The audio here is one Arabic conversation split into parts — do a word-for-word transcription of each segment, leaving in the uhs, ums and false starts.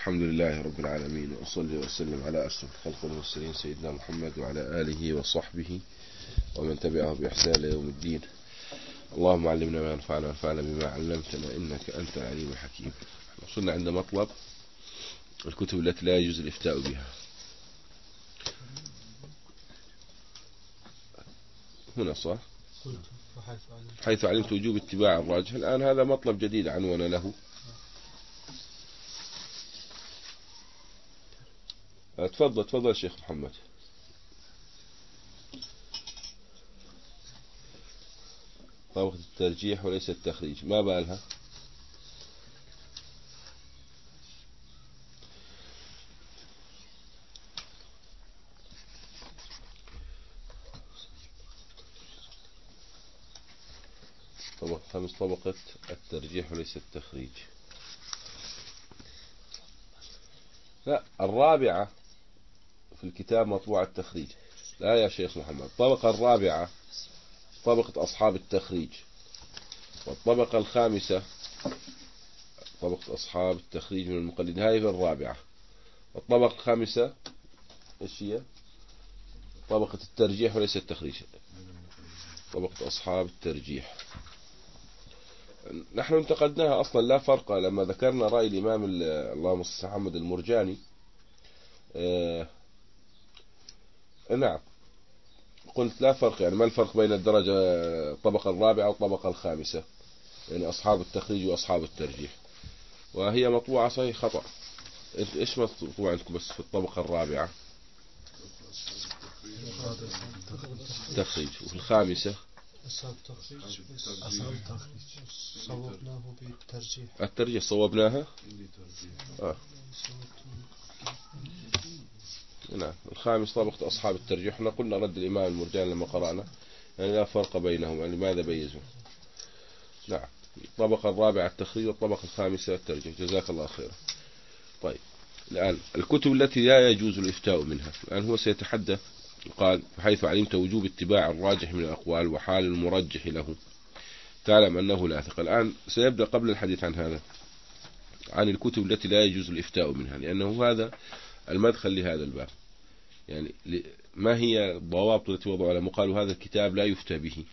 الحمد لله رب العالمين، وأصلي وسلم على أشرف الخلق والمرسلين سيدنا محمد وعلى آله وصحبه ومن تبعه بإحسان يوم الدين. اللهم علمنا ما ينفعنا وانفعنا بما علمتنا إنك أنت العليم الحكيم. وصلنا عند مطلب الكتب التي لا يجوز الإفتاء بها. هنا صح؟ حيث علمت وجوب اتباع الراجح. الآن هذا مطلب جديد عنوان له. تفضل تفضل شيخ محمد. طبقة الترجيح وليس التخريج، ما بالها؟ طبقة خمس طبقة الترجيح وليس التخريج. لا، الرابعة في الكتاب مطبوع التخريج. لا يا شيخ محمد، الطبقة الرابعة طبقة أصحاب التخريج، والطبقة الخامسة طبقة أصحاب التخريج من المقلد، هاي في الرابعة. والطبقة الخامسة إيش هي؟ طبقة الترجيح وليس التخريج، طبقة أصحاب الترجيح. نحن انتقدناها أصلا، لا فرق لما ذكرنا رأي الإمام اللهم صل على محمد المرجاني. آه نعم، قلت لا فرق، يعني ما الفرق بين الدرجة الطبقة الرابعة والطبقة الخامسة، يعني أصحاب التخريج وأصحاب الترجيح. وهي مطبوعة صحيح خطأ. إيش مطبوع عندكم بس في الطبقة الرابعة؟ التخريج. وفي الخامسة أصحاب التخريج. أصحاب التخريج صوبناه بالترجيح. الترجيح صوبناها. آه. نعم. الخامس طبقة أصحاب الترجيح. احنا قلنا رد الإمام المرجاني لما قرأنا يعني لا فرق بينهم، يعني لماذا بيزوا. نعم. الطبقة الرابعة التخريج والطبقة الخامسة الترجيح. جزاك الله خيرا. طيب الآن الكتب التي لا يجوز الإفتاء منها، الآن هو سيتحدث. قال حيث علمت وجوب اتباع الراجح من الأقوال وحال المرجح له تعلم أنه لا ثقة. الآن سيبدأ قبل الحديث عن هذا عن الكتب التي لا يجوز الإفتاء منها، لأنه هذا المدخل لهذا الباب. يعني ما هي الضوابط التي وضعوا لما قالوا هذا الكتاب لا يفتى به؟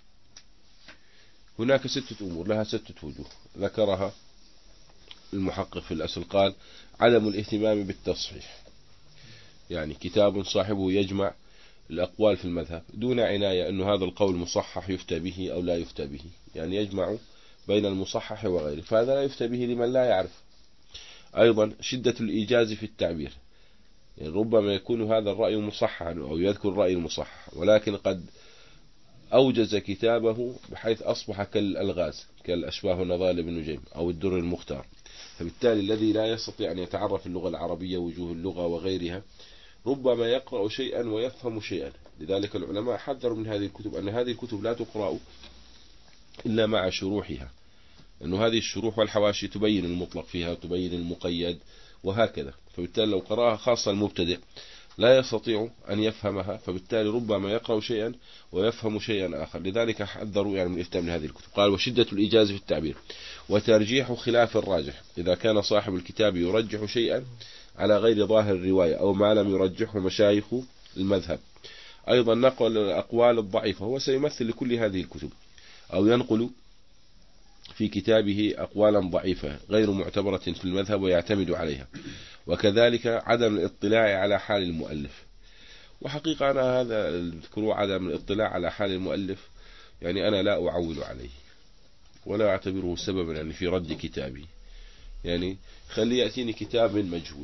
هناك ستة أمور لها ستة وجوه ذكرها المحقق في الأصل. قال عدم الاهتمام بالتصحيح، يعني كتاب صاحبه يجمع الأقوال في المذهب دون عناية أنه هذا القول مصحح يفتى به أو لا يفتى به، يعني يجمع بين المصحح وغيره، فهذا لا يفتى به لمن لا يعرف. أيضا شدة الإيجاز في التعبير، يعني ربما يكون هذا الرأي مصححا أو يذكر الرأي المصحح، ولكن قد أوجز كتابه بحيث أصبح كالألغاز كالأشباه ونظائر ابن نجيم أو الدر المختار. فبالتالي الذي لا يستطيع أن يتعرف اللغة العربية وجوه اللغة وغيرها ربما يقرأ شيئا ويفهم شيئا. لذلك العلماء حذروا من هذه الكتب أن هذه الكتب لا تقرأ إلا مع شروحها، أنه هذه الشروح والحواشي تبين المطلق فيها وتبين المقيد وهكذا. فبالتالي لو قرأها خاصة المبتدئ لا يستطيع أن يفهمها، فبالتالي ربما يقرأ شيئا ويفهم شيئا آخر. لذلك حذروا يعني من الإفتاء من هذه الكتب. قال وشدة الإيجاز في التعبير وترجيح خلاف الراجح، إذا كان صاحب الكتاب يرجح شيئا على غير ظاهر الرواية أو ما لم يرجحه مشايخ المذهب. أيضا نقل الأقوال الضعيفة، هو سيمثل لكل هذه الكتب أو ينقل في كتابه أقوالا ضعيفة غير معتبرة في المذهب ويعتمد عليها. وكذلك عدم الاطلاع على حال المؤلف. وحقيقة أنا هذا الذكر عدم الاطلاع على حال المؤلف يعني أنا لا أعول عليه ولا أعتبره سببا يعني في رد كتابي. يعني خلي يأتيني كتاب من مجهول،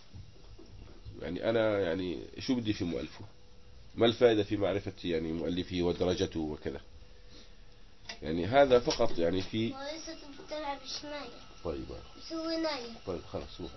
يعني أنا يعني شو بدي في مؤلفه؟ ما الفائدة في معرفة يعني مؤلفه ودرجته وكذا؟ يعني هذا فقط يعني في طيب طيب خلاص هو.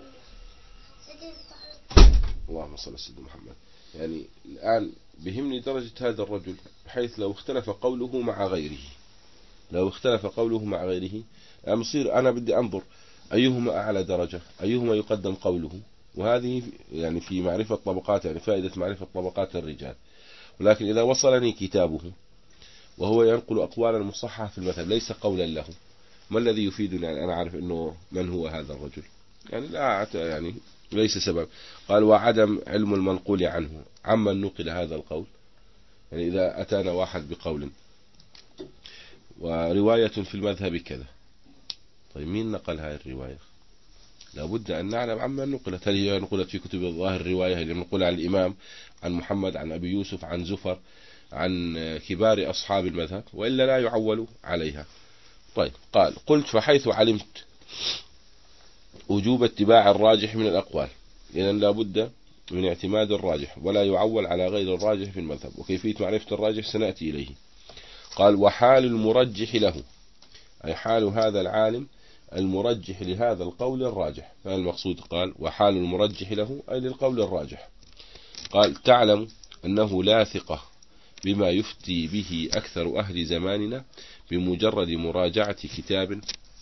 اللهم صل على سيدنا محمد. يعني الآن بهمني درجة هذا الرجل، بحيث لو اختلف قوله مع غيره لو اختلف قوله مع غيره يعني مصير أنا بدي أنظر أيهما أعلى درجة، أيهما يقدم قوله. وهذه يعني في معرفة طبقات، يعني فائدة معرفة طبقات الرجال. ولكن إذا وصلني كتابه وهو ينقل أقوالا مصححة في المذهب ليس قولا له، ما الذي يفيدني أن أنا أعرف أنه من هو هذا الرجل؟ يعني لا يعني ليس سبب. قال وعدم علم المنقول عنه عمن نقل هذا القول. يعني إذا أتانا واحد بقول ورواية في المذهب كذا، طيب مين نقل هذه الرواية؟ لابد أن نعلم عمن نقلت. هل هي نقلت في كتب الظاهر الرواية اللي نقول عن الإمام، عن محمد، عن أبي يوسف، عن زفر، عن كبار أصحاب المذهب، وإلا لا يعول عليها. طيب قال قلت فحيث علمت وجوب اتباع الراجح من الأقوال، إذن لابد من اعتماد الراجح ولا يعول على غير الراجح في المذهب. وكيفية معرفة الراجح سنأتي إليه. قال وحال المرجح له، أي حال هذا العالم المرجح لهذا القول الراجح. فالمقصود قال وحال المرجح له أي للقول الراجح. قال تعلم أنه لا ثقة بما يفتي به أكثر أهل زماننا بمجرد مراجعة كتاب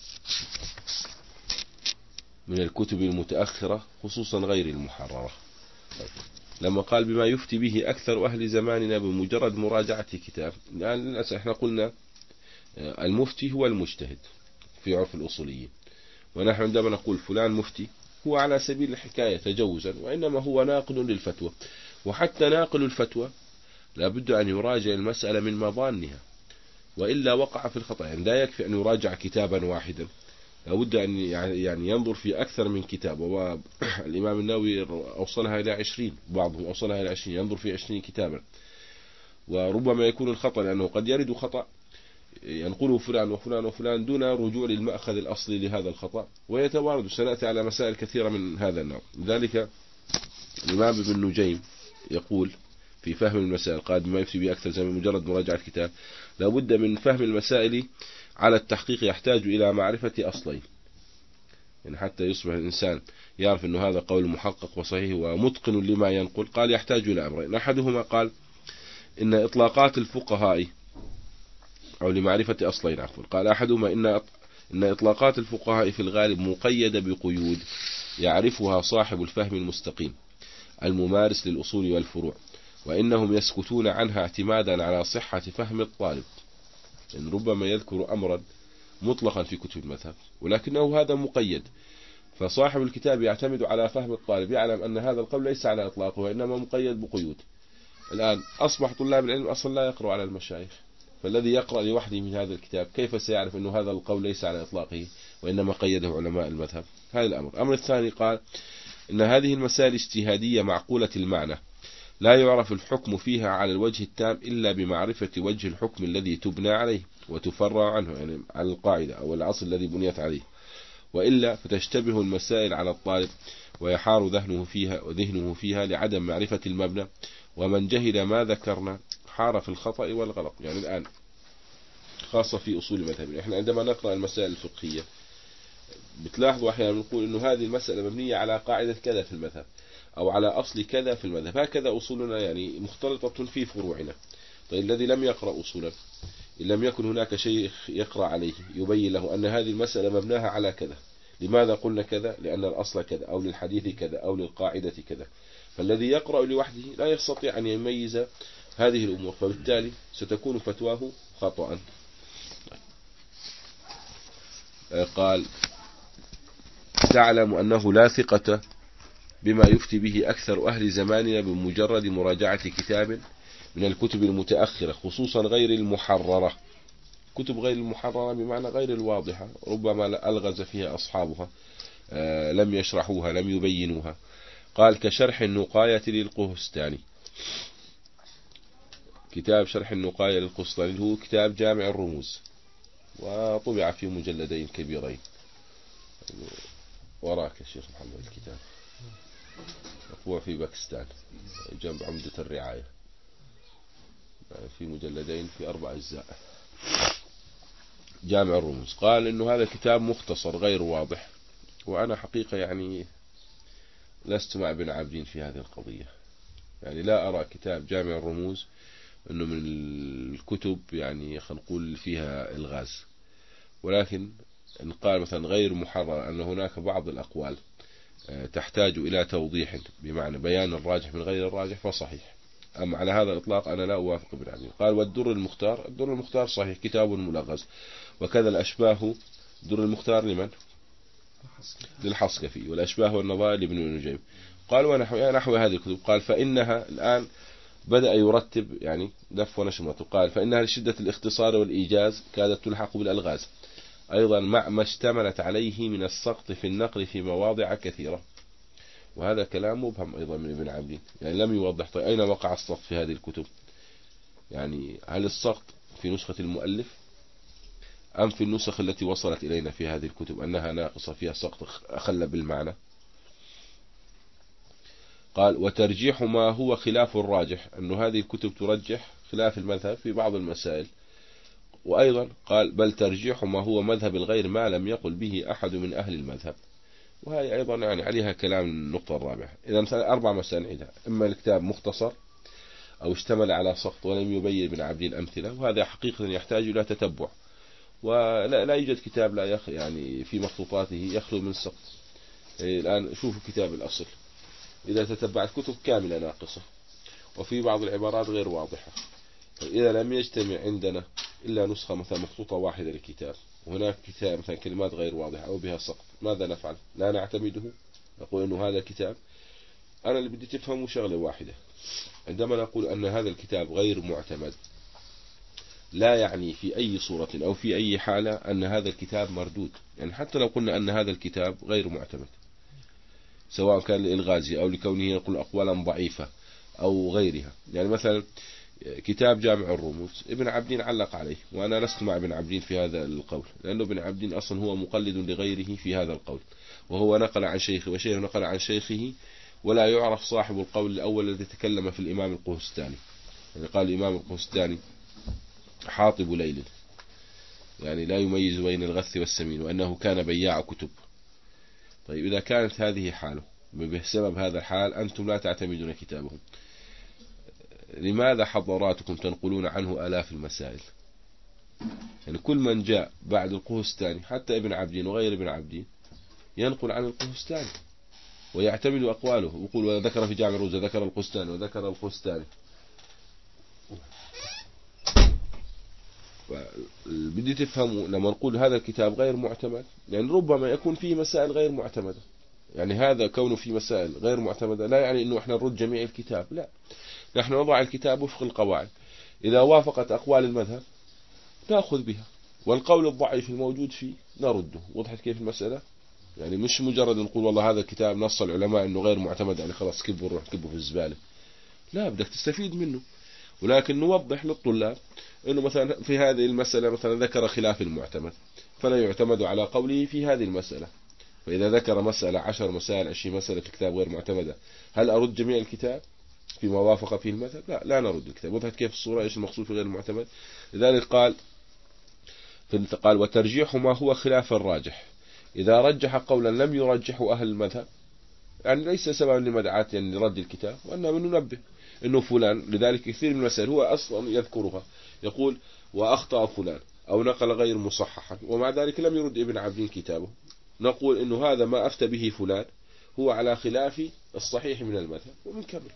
من الكتب المتأخرة خصوصا غير المحررة. لما قال بما يفتي به أكثر أهل زماننا بمجرد مراجعة كتاب، يعني للأسف احنا قلنا المفتي هو المجتهد في عرف الأصوليين، ونحن عندما نقول فلان مفتي هو على سبيل الحكاية تجوزا، وإنما هو ناقل للفتوى. وحتى ناقل الفتوى لابد أن يراجع المسألة من مظانها، وإلا وقع في الخطأ. يعني لا يكفي أن يراجع كتابا واحدا، لابد أن يعني ينظر في أكثر من كتاب. والإمام النووي أوصلها إلى عشرين، بعضهم أوصلها إلى عشرين، ينظر في عشرين كتابا. وربما يكون الخطأ لأنه قد يرد خطأ ينقله فلان وفلان وفلان دون رجوع للمأخذ الأصلي لهذا الخطأ، ويتوارد. سنأتي على مسائل كثيرة من هذا النوع. لذلك الإمام ابن نجيم يقول في فهم المسائل، قال بما يفتي به أكثر زمن مجرد مراجعة الكتاب، لابد من فهم المسائل على التحقيق يحتاج إلى معرفة أصلين، يعني حتى يصبح الإنسان يعرف أنه هذا قول محقق وصحيح ومتقن لما ينقل. قال يحتاج إلى أمرين، أحدهما قال إن إطلاقات الفقهاء، أو لمعرفة أصلين عفوا، قال أحدهما إن إن إطلاقات الفقهاء في الغالب مقيدة بقيود يعرفها صاحب الفهم المستقيم الممارس للأصول والفروع، وإنهم يسكتون عنها اعتمادا على صحة فهم الطالب. إن ربما يذكر أمرا مطلقا في كتب المذهب ولكنه هذا مقيد، فصاحب الكتاب يعتمد على فهم الطالب، يعلم أن هذا القول ليس على إطلاقه وإنما مقيد بقيود. الآن أصبح طلاب العلم أصلا لا يقرأ على المشايخ، فالذي يقرأ لوحده من هذا الكتاب كيف سيعرف أن هذا القول ليس على إطلاقه وإنما قيده علماء المذهب؟ هذا الأمر. الأمر الثاني قال إن هذه المسائل اجتهادية معقولة المعنى، لا يعرف الحكم فيها على الوجه التام إلا بمعرفة وجه الحكم الذي تبنى عليه وتفرع عنه، يعني على القاعدة أو الأصل الذي بنيت عليه، وإلا فتشتبه المسائل على الطالب ويحار ذهنه فيها وذهنه فيها لعدم معرفة المبنى، ومن جهل ما ذكرنا حار في الخطأ والغلط. يعني الآن خاصة في أصول المذهب، إحنا عندما نقرأ المسائل الفقهية بتلاحظوا أحيانا نقول إنه هذه المسألة مبنية على قاعدة كذا في المذهب أو على أصل كذا في المذهب، هكذا أصولنا يعني مختلطة في فروعنا. طيب الذي لم يقرأ أصولا، إن لم يكن هناك شيء يقرأ عليه يبين له أن هذه المسألة مبناها على كذا، لماذا قلنا كذا؟ لأن الأصل كذا أو للحديث كذا أو للقاعدة كذا. فالذي يقرأ لوحده لا يستطيع أن يميز هذه الأمور، فبالتالي ستكون فتواه خطأ. قال تعلم أنه لا ثقة بما يفتي به أكثر أهل زماننا بمجرد مراجعة كتاب من الكتب المتأخرة خصوصا غير المحررة. كتب غير المحررة بمعنى غير الواضحة، ربما ألغز فيها أصحابها، آه لم يشرحوها لم يبينوها. قال كشرح النقاية للقهستاني، كتاب شرح النقاية للقهستاني هو كتاب جامع الرموز، وطبع في مجلدين كبيرين. وراك يا شيخ محمد الكتاب مطبوع في باكستان جنب عمدة الرعاية في مجلدين في أربع أجزاء، جامع الرموز. قال إنه هذا الكتاب مختصر غير واضح، وأنا حقيقة يعني لست مع ابن عابدين في هذه القضية. يعني لا أرى كتاب جامع الرموز أنه من الكتب يعني خلينا نقول فيها الغاز، ولكن إن قال مثلا غير محرر أن هناك بعض الأقوال تحتاج إلى توضيح بمعنى بيان الراجح من غير الراجح فصحيح. أما على هذا الإطلاق أنا لا أوافق ابن عابدين. قال والدر المختار، الدر المختار صحيح كتاب ملغز، وكذا الأشباه. در المختار لمن؟ للحصكفي، والأشباه والنظائر لابن نجيب. قال ونحو نحو هذه الكتب. قال فإنها الآن بدأ يرتب يعني دف ونشمة. قال فإنها لشدة الاختصار والإيجاز كادت تلحق بالألغاز، أيضا مع ما اشتملت عليه من السقط في النقل في مواضع كثيرة. وهذا كلام مبهم أيضا من ابن عابدين، يعني لم يوضح طيب أين وقع السقط في هذه الكتب، يعني هل السقط في نسخة المؤلف أم في النسخ التي وصلت إلينا في هذه الكتب أنها ناقصة فيها سقط أخل بالمعنى. قال وترجيح ما هو خلاف الراجح، أن هذه الكتب ترجح خلاف المذهب في بعض المسائل. وأيضا قال بل ترجيح ما هو مذهب الغير ما لم يقل به أحد من أهل المذهب. وهي أيضا يعني عليها كلام النقطة الرابعة. إذا مثلا أربع مسائل نعيدها: إما الكتاب مختصر أو اشتمل على سقط ولم يبين ابن عابدين أمثلة، وهذا حقيقة يحتاج إلى تتبع، ولا لا يوجد كتاب لا يخ يعني في مخطوطاته يخلو من سقط. يعني الآن شوفوا كتاب الأصل، إذا تتبعت كتب كاملة ناقصة وفي بعض العبارات غير واضحة، إذا لم يجتمع عندنا إلا نسخة مثلا مخطوطة واحدة للكتاب وهناك كتاب مثلا كلمات غير واضحة أو بها سقط، ماذا نفعل؟ لا نعتمده؟ نقول أنه هذا الكتاب. أنا اللي بدي تفهموا شغلة واحدة، عندما نقول أن هذا الكتاب غير معتمد لا يعني في أي صورة أو في أي حالة أن هذا الكتاب مردود. يعني حتى لو قلنا أن هذا الكتاب غير معتمد، سواء كان للغازي أو لكونه يقول أقوالا ضعيفة أو غيرها، يعني مثلا كتاب جامع الرموز ابن عابدين علق عليه، وأنا لست مع ابن عابدين في هذا القول، لأنه ابن عابدين أصلا هو مقلد لغيره في هذا القول، وهو نقل عن شيخه وشيخه نقل عن شيخه، ولا يعرف صاحب القول الأول الذي تكلم في الإمام القهستاني. يعني قال الإمام القهستاني حاطب ليل، يعني لا يميز بين الغث والسمين، وأنه كان بياع كتب. طيب إذا كانت هذه حاله بسبب هذا الحال أنتم لا تعتمدون كتابهم، لماذا حضراتكم تنقلون عنه آلاف المسائل؟ يعني كل من جاء بعد القهستاني حتى ابن عابدين وغير ابن عابدين ينقل عن القهستاني ويعتمد أقواله، ويقول وذكر في جامع الروزة ذكر القهستاني وذكر القهستاني. بدي تفهموا لما نقول هذا الكتاب غير معتمد، يعني ربما يكون فيه مسائل غير معتمدة، يعني هذا كونه فيه مسائل غير معتمدة لا يعني أنه إحنا نرد جميع الكتاب، لا، نحن نضع الكتاب وفق القواعد، إذا وافقت أقوال المذهب نأخذ بها، والقول الضعيف الموجود فيه نرده. وضحت كيف المسألة؟ يعني مش مجرد نقول والله هذا الكتاب نص العلماء أنه غير معتمد يعني خلاص كبه نروح كبه في الزبالة، لا، بدك تستفيد منه، ولكن نوضح للطلاب أنه مثلا في هذه المسألة مثلا ذكر خلاف المعتمد فلا يعتمد على قوله في هذه المسألة. فإذا ذكر مسألة عشر مسائل عشرين مسألة في كتاب غير معتمدة، هل أرد جميع الكتاب فيما وافق فيه المذهب؟ لا، لا نرد الكتاب. وضحت كيف الصورة إيش المقصود في غير المعتمد؟ لذلك قال قال وترجيح ما هو خلاف الراجح، إذا رجح قولا لم يرجحه أهل المذهب، يعني ليس سببا لمدعاة يعني لرد الكتاب، وأنما ننبه أنه فلان، لذلك كثير من المسائل هو أصلا يذكرها يقول وأخطأ فلان أو نقل غير مصححا، ومع ذلك لم يرد ابن عابدين كتابه، نقول أنه هذا ما أفتى به فلان هو على خلاف الصحيح من المذهب ومنكمل.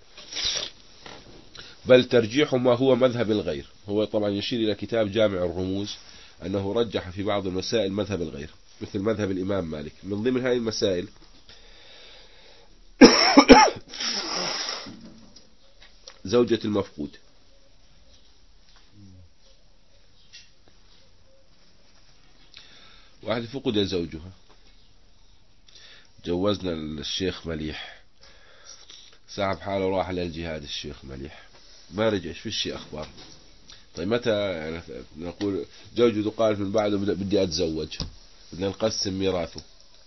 بل ترجيح ما هو مذهب الغير، هو طبعا يشير إلى كتاب جامع الرموز أنه رجح في بعض المسائل مذهب الغير، مثل مذهب الإمام مالك. من ضمن هذه المسائل زوجة المفقود، واحد فقد زوجها، جوزنا الشيخ مليح، سحب حاله راح للجهاد الشيخ مليح ما رجعش، في الشيء أخبار. طيب متى يعني نقول زوجته قالت من بعده بدي أتزوج، بدنا نقسم ميراثه.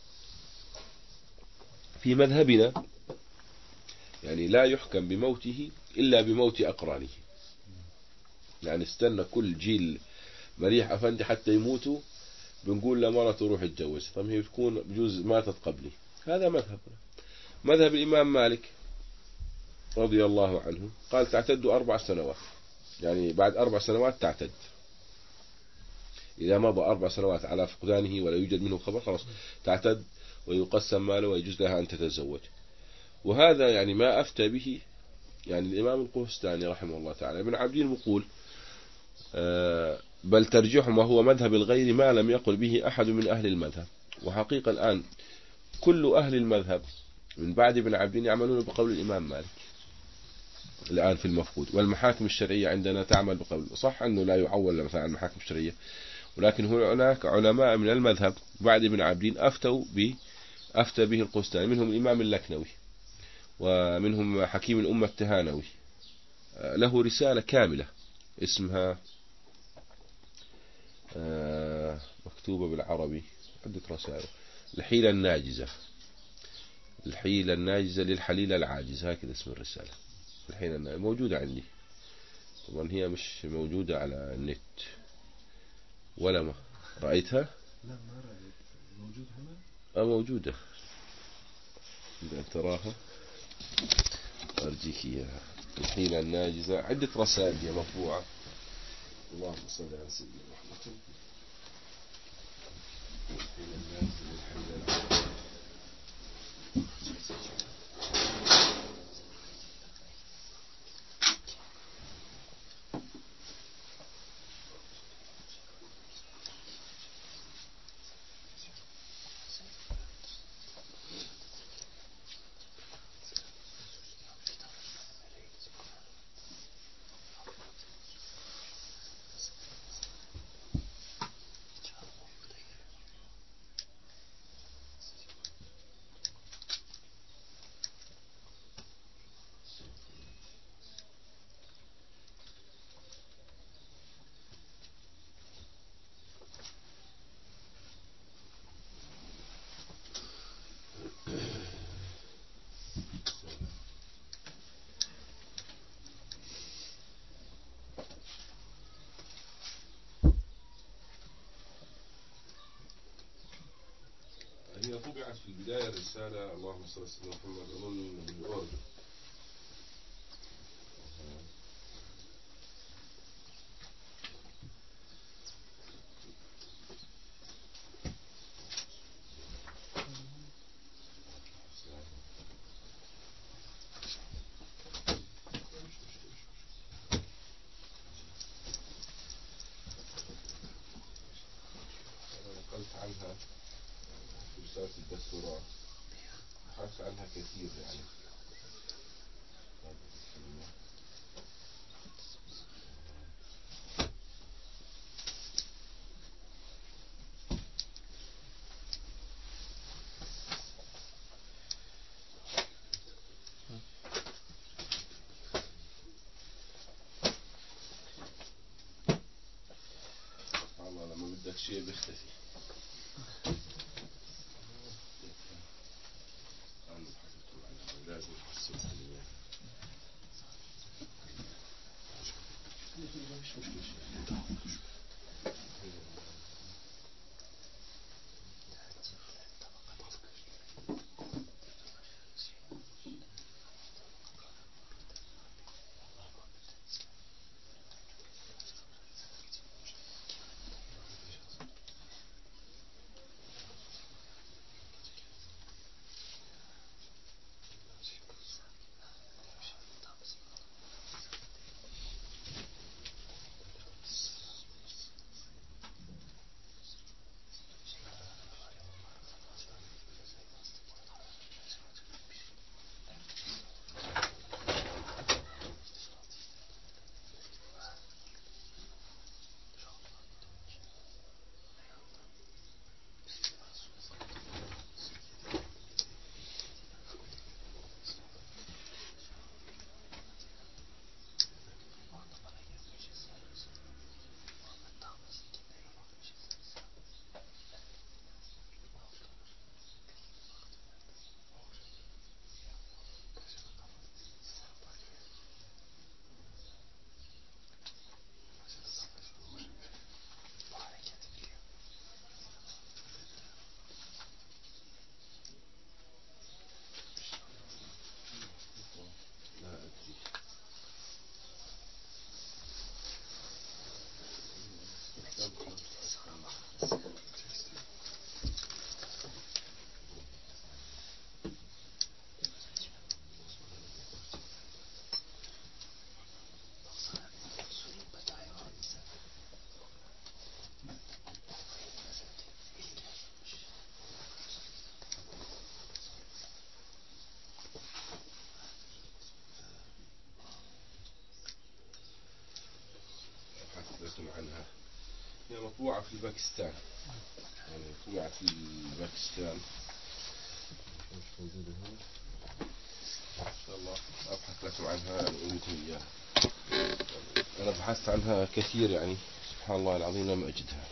في مذهبنا يعني لا يحكم بموته إلا بموت أقرانه، يعني استنى كل جيل مريح أفندي حتى يموتوا بنقول لمرته روح اتجوز، طيب هي بتكون بجوز ماتت قبلي. هذا مذهبنا. مذهب الإمام مالك رضي الله عنه قال تعتد أربع سنوات، يعني بعد أربع سنوات تعتد، إذا مضى أربع سنوات على فقدانه ولا يوجد منه خبر خلاص تعتد ويقسم ماله ويجوز لها أن تتزوج. وهذا يعني ما أفتى به يعني الإمام القهستاني رحمه الله تعالى. ابن عابدين يقول بل ترجيح ما هو مذهب الغير ما لم يقل به أحد من أهل المذهب. وحقيقة الآن كل أهل المذهب من بعد ابن عابدين يعملون بقول الإمام مالك الآن في المفقود. والمحاكم الشرعية عندنا تعمل بقول، صح أنه لا يعول مثلا المحاكم الشرعية، ولكن هناك علماء من المذهب بعد ابن عابدين أفتوا ب أفتى به القسطاني، منهم الإمام اللكنوي، ومنهم حكيم الأمة التهانوي، له رسالة كاملة اسمها مكتوبة بالعربي، عدة رسائل، الحيلة الناجزة، الحيلة الناجزة للحليلة العاجز، هكذا اسم الرسالة. الحيلة الناجزة موجودة عندي طبعا، هي مش موجودة على النت ولا ما رأيتها؟ لا ما رأيت، موجود هنا؟ اه موجودة، إذا تراها أرجيك إياها. الحيلة الناجزة، عدة رسائل هي مطبوعة. اللهم صل على سيدنا محمد. الحيلة الناجزة للحليلة العاجز. هي طبعت في البداية رسالة، اللهم صل على سيدنا محمد، أظن بالأردن. نقلت عنها في رسالة الدكتوراه، بحثت عنها كثير يعني. الله لما بدك شيء بيختفي. لازم نحصل عليه. مطبوعة في باكستان، يعني طبعت في باكستان. مش موجودة هنا إن شاء الله أبحث لكم عنها وأريكم إياها. أنا بحثت عنها كثير يعني سبحان الله العظيم لم أجدها.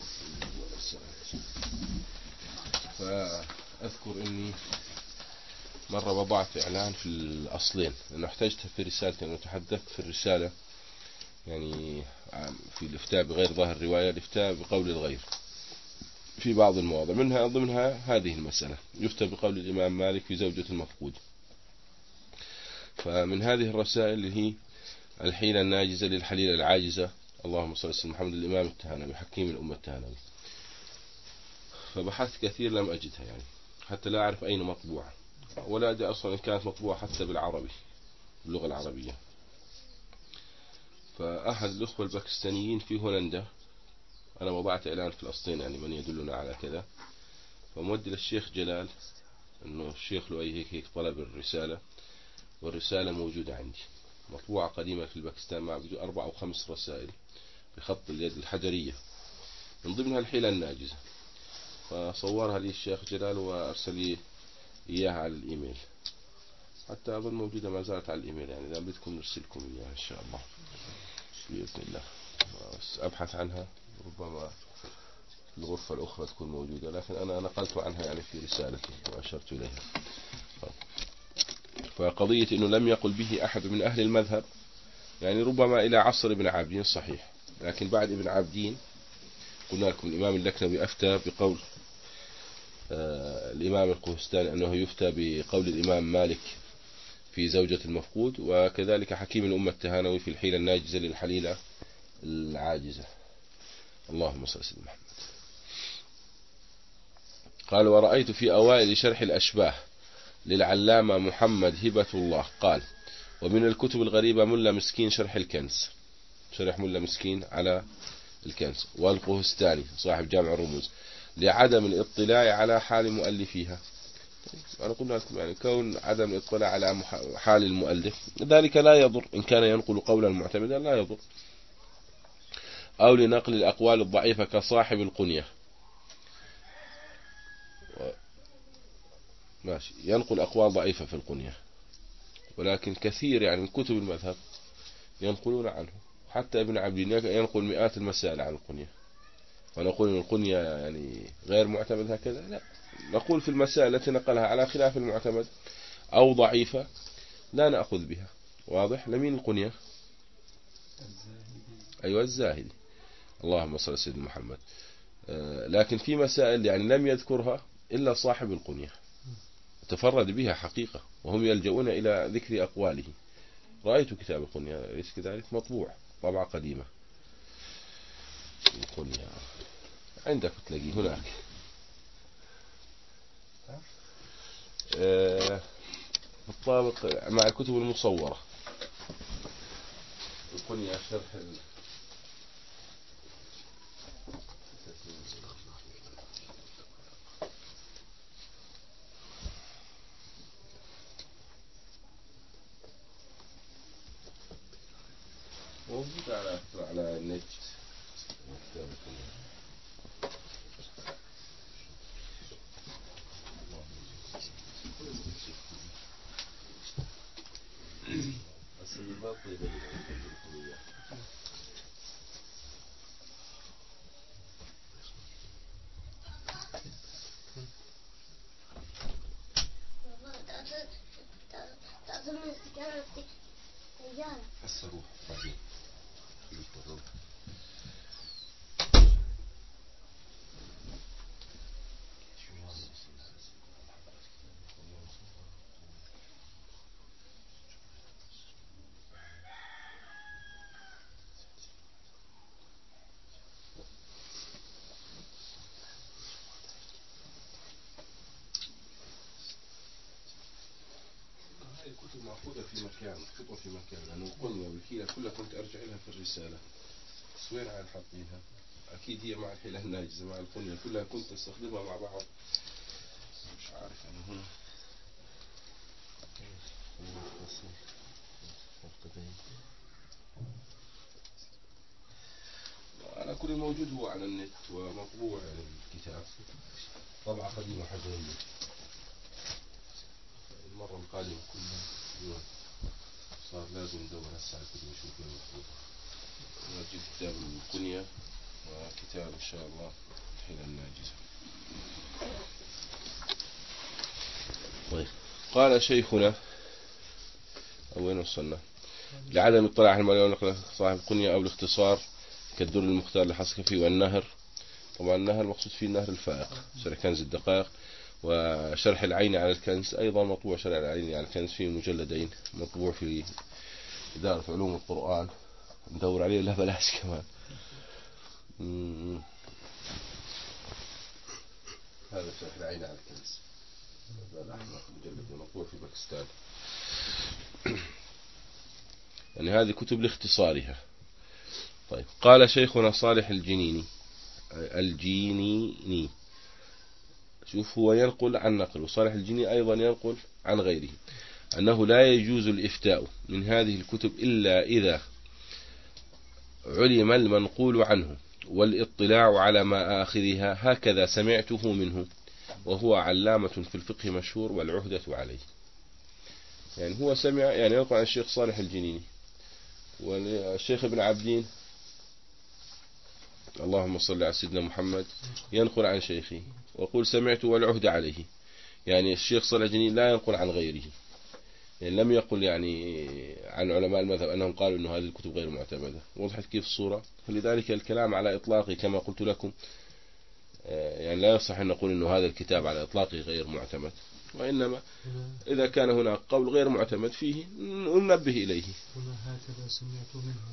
فأذكر إني مرة وضعت إعلان في الأصلين لأنه احتجتها في رسالتي، أنا تحدثت في الرسالة يعني في الإفتاء بغير ظاهر الرواية، الإفتاء بقول الغير في بعض المواضع، منها ضمنها هذه المسألة يفتى بقول الإمام مالك في زوجة المفقود. فمن هذه الرسائل اللي هي الحيلة الناجزة للحليلة العاجزة، اللهم صل على محمد الإمام التهانوي حكيم الأمة التهانوي. فبحثت كثير لم أجدها يعني، حتى لا أعرف أين مطبوعة، ولا أدري أصلا إن كانت مطبوعة حتى بالعربي باللغة العربية. فأحد الأخوة الباكستانيين في هولندا، أنا وضعت إعلان في الأسطين يعني من يدلنا على كذا، فمودي للشيخ جلال أنه الشيخ لؤي هيك هيك طلب الرسالة، والرسالة موجودة عندي مطبوعة قديمة في الباكستان مع بدو أربع أو خمس رسائل بخط اليد الحجرية من ضمنها الحيلة الناجزة. فصورها لي الشيخ جلال وأرسل لي إياها على الإيميل، حتى أظن موجودة ما زالت على الإيميل، يعني إذا بدكم نرسلكم إياها إن شاء الله بإذن الله. بس أبحث عنها ربما في الغرفة الأخرى تكون موجودة، لكن أنا نقلت عنها يعني في رسالتي وأشرت إليها. فقضية أنه لم يقل به أحد من أهل المذهب يعني ربما إلى عصر ابن عابدين صحيح، لكن بعد ابن عابدين قلنا لكم الإمام اللكنوي أفتى بقول آه الإمام القهستاني أنه يفتى بقول الإمام مالك في زوجة المفقود، وكذلك حكيم الأمة التهانوي في الحيلة الناجزة للحليلة العاجزة. اللهم صل على محمد. قال ورأيت في أوائل شرح الأشباه للعلامة محمد هبة الله قال ومن الكتب الغريبة ملا مسكين شرح الكنز، شرح ملا مسكين على الكنز، والقهستاني صاحب جامع الرموز لعدم الاطلاع على حال مؤلفيها. أنا قلنا لكم يعني كون عدم الاطلاع على حال المؤلف ذلك لا يضر، إن كان ينقل قولا معتمدا لا يضر، أو لنقل الأقوال الضعيفة كصاحب القنية ماشي ينقل أقوال ضعيفة في القنية، ولكن كثير يعني من كتب المذهب ينقلون عنه، حتى ابن عابدين ينقل مئات المسائل عن القنية. ونقول ان القنية يعني غير معتمد هكذا؟ لا، نقول في المسائل التي نقلها على خلاف المعتمد أو ضعيفة لا نأخذ بها. واضح؟ لمين القنية؟ أيوة الزاهدي، اللهم صل على سيدنا محمد. آه لكن في مسائل يعني لم يذكرها إلا صاحب القنية، تفرد بها حقيقة، وهم يلجؤون إلى ذكر أقواله. رأيت كتاب القنية ليس كذلك مطبوع طبعة قديمة القنية عندك تلاقيه هناك. آه الطابق مع الكتب المصورة القنية شرح ال... موجود على على النت. هسه روح بعدين الكتب مأخوذة في مكان، محطوطة في مكان، لأنه القنية والحيلة كلها كنت أرجع لها في الرسالة. بس وين عاد حاطينها؟ أكيد هي مع الحيلة الناجزة مع القنية كلها كنت أستخدمها مع بعض. مش عارف أنا هنا. على كل الموجود هو على النت ومطبوع يعني الكتاب طبعة قديمة حجم النت. المرة القادمة كلها صار لازم ندور هسه على الكتب نشوف وين مطبوعة. نجيب كتاب الكنية وكتاب إن شاء الله الحيلة الناجزة. طيب قال شيخنا أو وين وصلنا؟ لعدم اطلاع على المريم صاحب الكنية أو الاختصار كالدر المختار لحصك فيه والنهر. طبعا النهر مقصود فيه النهر الفائق شرح كنز الدقائق، وشرح العين على الكنز أيضا مطبوع شرح العين على الكنز في مجلدين مطبوع في إدارة علوم القرآن ندور عليه لا بلاش كمان. هذا شرح العين على الكنز مجلد مطبوع في باكستان. يعني هذه كتب لاختصارها. طيب قال شيخنا صالح الجنيني الجينيني شوف هو ينقل عن نقل، وصالح الجنيني أيضا ينقل عن غيره أنه لا يجوز الإفتاء من هذه الكتب إلا إذا علم المنقول عنه والاطلاع على ما آخذها هكذا سمعته منه وهو علامة في الفقه مشهور والعهدة عليه. يعني هو سمع يعني ينقل عن الشيخ صالح الجنيني والشيخ ابن عبدين اللهم صل على سيدنا محمد ينقل عن شيخه وقول سمعت والعهد عليه. يعني الشيخ صالح الجنيني لا ينقل عن غيره، يعني لم يقل يعني عن علماء المذهب أنهم قالوا أن هذه الكتب غير معتمدة. وضحت كيف الصورة؟ فلذلك الكلام على إطلاقه كما قلت لكم يعني لا يصح أن نقول أن هذا الكتاب على إطلاقه غير معتمد، وإنما إذا كان هناك قول غير معتمد فيه ننبه إليه. هكذا سمعته منه.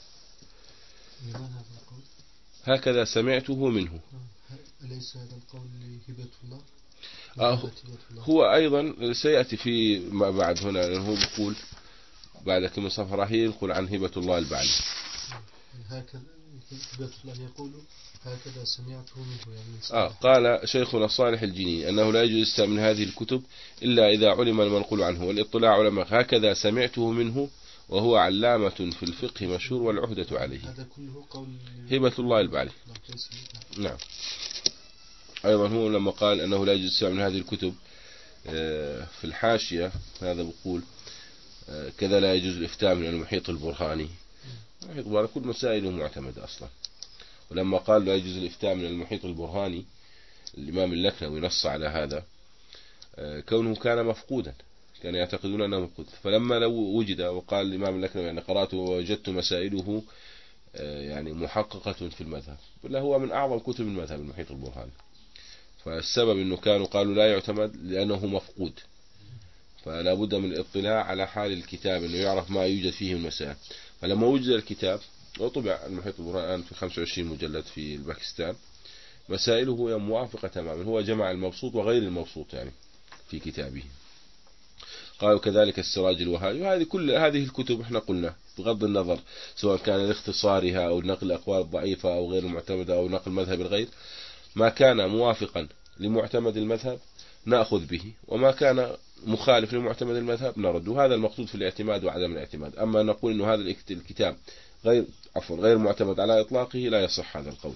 هذا القول؟ هكذا سمعته منه. أليس هذا القول لهبة الله؟ آه هو أيضا سيأتي في ما بعد هنا لأنه يقول بعد كم صفحة راح ينقل عن هبة الله البعلي. هكذا هبة الله يقول هكذا سمعته منه يعني آه قال شيخنا صالح الجنيني أنه لا يجوز استعمال من هذه الكتب إلا إذا علم المنقول عنه والاطلاع على ما هكذا سمعته منه وهو علامة في الفقه مشهور والعهدة عليه. هذا كله قول هبة الله البعلي. نعم. أيضا هو لما قال أنه لا يجوز استعمال من هذه الكتب في الحاشية هذا بقول كذا لا يجوز الإفتاء من المحيط البرهاني. المحيط البرهاني كل مسائله معتمدة أصلا. ولما قال لا يجوز الإفتاء من المحيط البرهاني الإمام اللكنوي نص على هذا كونه كان مفقودا، كان يعتقدون أنه مفقود. فلما لو وجد وقال الإمام اللكنوي يعني قرأته ووجدت مسائله يعني محققة في المذهب، ولا هو من أعظم كتب المذهب المحيط البرهاني. فالسبب أنه كانوا قالوا لا يعتمد لأنه مفقود، فلا بد من الاطلاع على حال الكتاب أنه يعرف ما يوجد فيه من مسائل. فلما وجد الكتاب وطبع المحيط البرهاني في خمسة وعشرين مجلد في باكستان مسائله هي موافقة تماما، هو جمع المبسوط وغير المبسوط يعني في كتابه. قالوا كذلك السراج الوهائي. وهذه كل هذه الكتب احنا قلنا بغض النظر سواء كان لاختصارها أو نقل الأقوال الضعيفة أو غير المعتمدة أو نقل مذهب الغير، ما كان موافقا لمعتمد المذهب نأخذ به، وما كان مخالف لمعتمد المذهب نرد. وهذا المقصود في الاعتماد وعدم الاعتماد. أما نقول إنه هذا الكتاب غير عفوا غير معتمد على إطلاقه لا يصح هذا القول.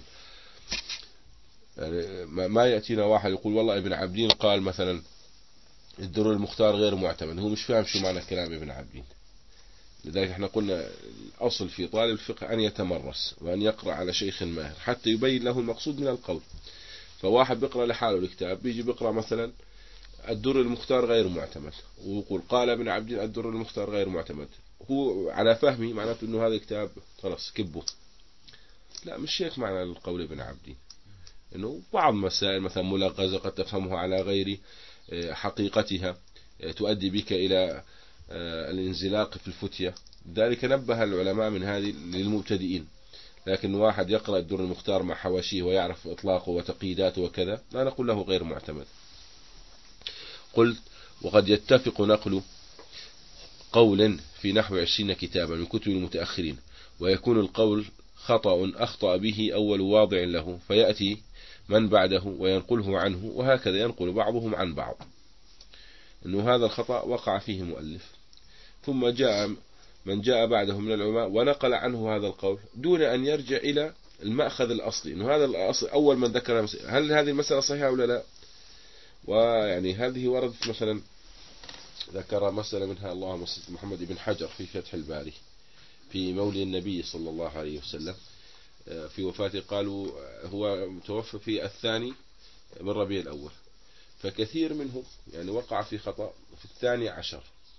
يعني ما يأتينا واحد يقول والله ابن عبدين قال مثلا الدر المختار غير معتمد، هو مش فاهم شو معنى كلام ابن عبدين. لذلك احنا قلنا الأصل في طالب الفقه أن يتمرس وأن يقرأ على شيخ ماهر حتى يبين له المقصود من القول. فواحد بيقرأ لحاله الكتاب بيجي بيقرأ مثلا الدر المختار غير معتمد ويقول قال ابن عبدين الدر المختار غير معتمد، هو على فهمه معناته انه هذا الكتاب خلاص كبه. لا مش هيك معنى القول ابن عبدين، انه بعض مسائل مثلا ملغزة قد تفهمها على غير حقيقتها تؤدي بك الى الانزلاق في الفتية. ذلك نبه العلماء من هذه للمبتدئين. لكن واحد يقرأ الدر المختار مع حواشيه ويعرف إطلاقه وتقييداته وكذا لا نقول له غير معتمد. قلت وقد يتفق نقل قول في نحو عشرين كتابا من كتب المتأخرين ويكون القول خطأ أخطأ به أول واضع له فيأتي من بعده وينقله عنه، وهكذا ينقل بعضهم عن بعض أنه هذا الخطأ وقع فيه مؤلف، ثم جاء من جاء بعده من العلماء ونقل عنه هذا القول دون أن يرجع إلى المأخذ الأصلي، إنه هذا الأصل أول من ذكر هل هذه المسألة صحيحة ولا لا. ويعني هذه وردت مثلا ذكر مسألة منها اللهم صل محمد بن حجر في فتح الباري في مولد النبي صلى الله عليه وسلم في وفاته، قالوا هو متوفى في الثاني من ربيع الأول، فكثير منهم يعني وقع في خطأ في الثاني عشر،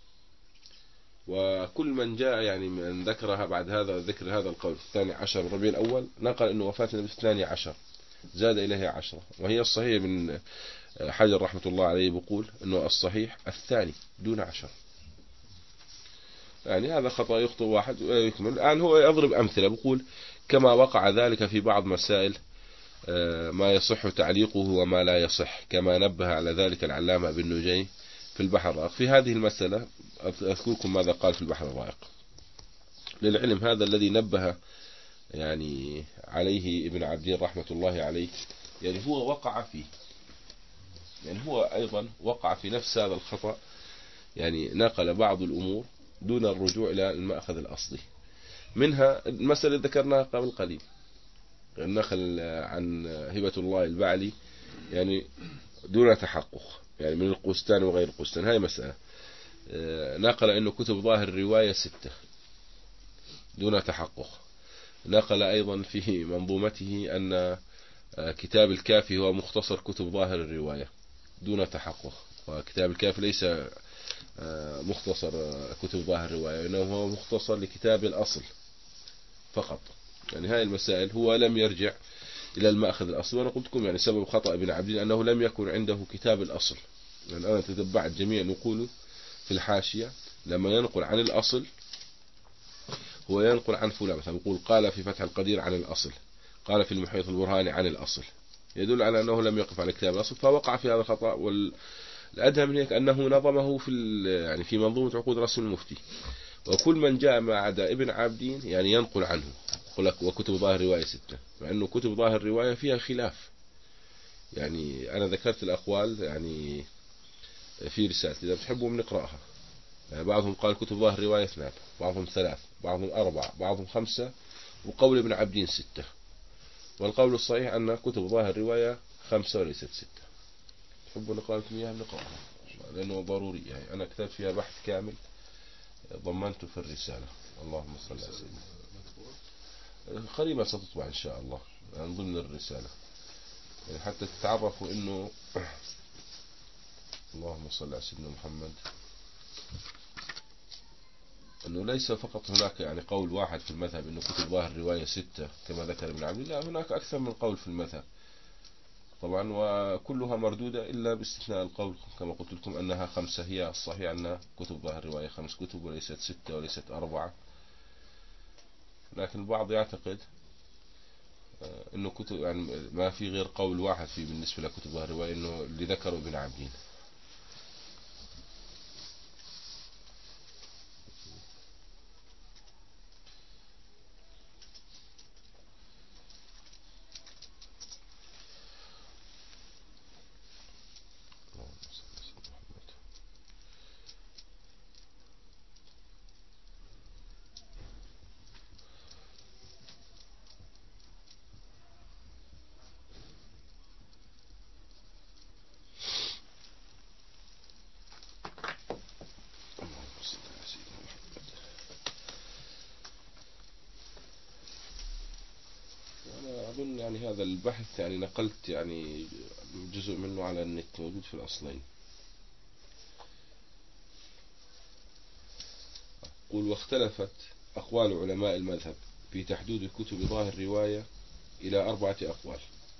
وكل من جاء يعني من ذكرها بعد هذا ذكر هذا القول في الثاني عشر من ربيع الأول نقل أنه وفاة النبي في الثاني عشر زاد إليها عشرة، وهي الصحيح من حجر رحمة الله عليه بقول أنه الصحيح الثاني دون عشر، يعني هذا خطأ يخطئ واحد ويكمل. الآن هو يضرب أمثلة بقول كما وقع ذلك في بعض مسائل ما يصح تعليقه وما لا يصح، كما نبه على ذلك العلامة ابن نجيم في البحر الرائق. في هذه المسألة أذكركم ماذا قال في البحر الرائق للعلم، هذا الذي نبه يعني عليه ابن عبدين رحمة الله عليه، يعني هو وقع فيه، يعني هو أيضا وقع في نفس هذا الخطأ، يعني نقل بعض الأمور دون الرجوع إلى المأخذ الأصلي. منها المسألة ذكرناها قبل قليل، النقل عن هبة الله البعلي يعني دون تحقق، يعني من القسطان وغير القسطان، هاي مسألة. نقل أنه كتب ظاهر الرواية ستة دون تحقق. نقل أيضا في منظومته أن كتاب الكافي هو مختصر كتب ظاهر الرواية دون تحقق، وكتاب الكافي ليس مختصر كتب ظاهر الرواية، إنه هو مختصر لكتاب الأصل فقط. يعني هاي المسائل هو لم يرجع إلى المأخذ الأصل. وأنا قلت لكم يعني سبب خطأ ابن عبدين أنه لم يكن عنده كتاب الأصل، يعني أنا تتبعت جميع نقوله في الحاشية، لما ينقل عن الأصل هو ينقل عن فلان، مثلا يقول قال في فتح القدير عن الأصل، قال في المحيط البرهاني عن الأصل، يدل على أنه لم يقف على كتاب الأصل، فوقع في هذا الخطأ. والأدهى من هيك أنه نظمه في يعني في منظومة عقود رسم المفتي، وكل من جاء ما عدا ابن عابدين يعني ينقل عنه، يقول لك وكتب ظاهر رواية ستة، مع أنه كتب ظاهر الرواية فيها خلاف. يعني أنا ذكرت الأقوال يعني في رسالة إذا بتحبوا بنقرأها، يعني بعضهم قال كتب ظاهر رواية اثنان، بعضهم ثلاث، بعضهم أربعة، بعضهم خمسة، وقول ابن عابدين ستة. والقول الصحيح أن كتب ظاهر رواية خمسة وليست ستة. تحبوا نقرأ لكم إياها بنقرأها لأنه ضروري، يعني أنا كتبت فيها بحث كامل ضمنته في الرسالة. اللهم صل على سيدنا. قريبا ستطبع إن شاء الله من ضمن الرسالة، يعني حتى تتعرفوا إنه اللهم صل على سيدنا محمد، أنه ليس فقط هناك يعني قول واحد في المذهب إنه كتب ظاهر رواية ستة كما ذكر ابن عبد الله، هناك أكثر من قول في المذهب طبعا، وكلها مردودة إلا باستثناء القول كما قلت لكم أنها خمسة، هي الصحيح أن كتب ظاهر رواية خمس كتب وليست ستة وليست أربعة. لكن البعض يعتقد إنه كتب يعني ما في غير قول واحد في بالنسبة لكتب ظاهر رواية، إنه اللي ذكره ابن عابدين. يعني هذا البحث يعني نقلت يعني جزء منه على النت موجود في الأصلين. قل واختلفت أقوال علماء المذهب في تحديد كتب ظاهر الرواية إلى أربعة أقوال.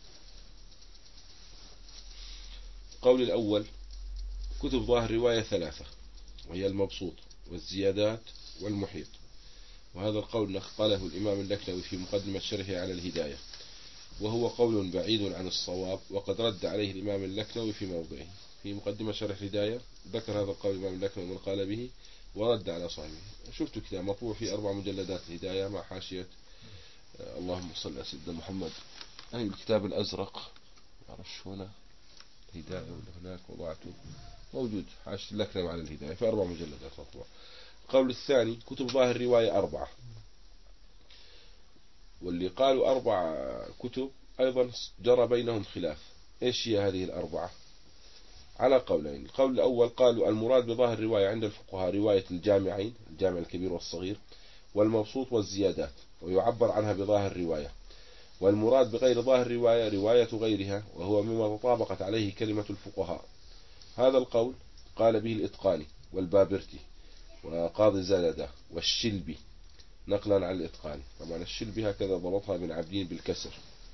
القول الأول كتب ظاهر الرواية ثلاثة، وهي المبسوط والزيادات والمحيط، وهذا القول نقله الإمام اللكنوي في مقدمة شرحه على الهداية، وهو قول بعيد عن الصواب، وقد رد عليه الإمام اللكنوي في موضعه. في مقدمة شرح الهداية ذكر هذا القول الإمام اللكنوي من قال به ورد على صاحبه. شفت كتاب مطبوع في أربع مجلدات الهداية مع حاشية اللهم صل على سيدنا محمد، أي الكتاب الأزرق معرفش هنا الهداية ولا هناك وضعته، موجود حاشية اللكنوي على الهداية في أربع مجلدات مطبوع. القول الثاني كتب ظاهر الرواية أربعة، واللي قالوا أربع كتب أيضا جرى بينهم خلاف. إيش هي هذه الأربعة؟ على قولين. القول الأول قالوا المراد بظاهر الرواية عند الفقهاء رواية الجامعين، الجامع الكبير والصغير، والمبسوط والزيادات، ويعبر عنها بظاهر الرواية. والمراد بغير ظاهر الرواية رواية غيرها، وهو مما تطابقت عليه كلمة الفقهاء. هذا القول قال به الإتقاني والبابرتي وقاضي زلدة والشلبي نقلا عن الإتقاني. طبعا الشلبي هكذا ضبطها ابن عبدين بالكسر.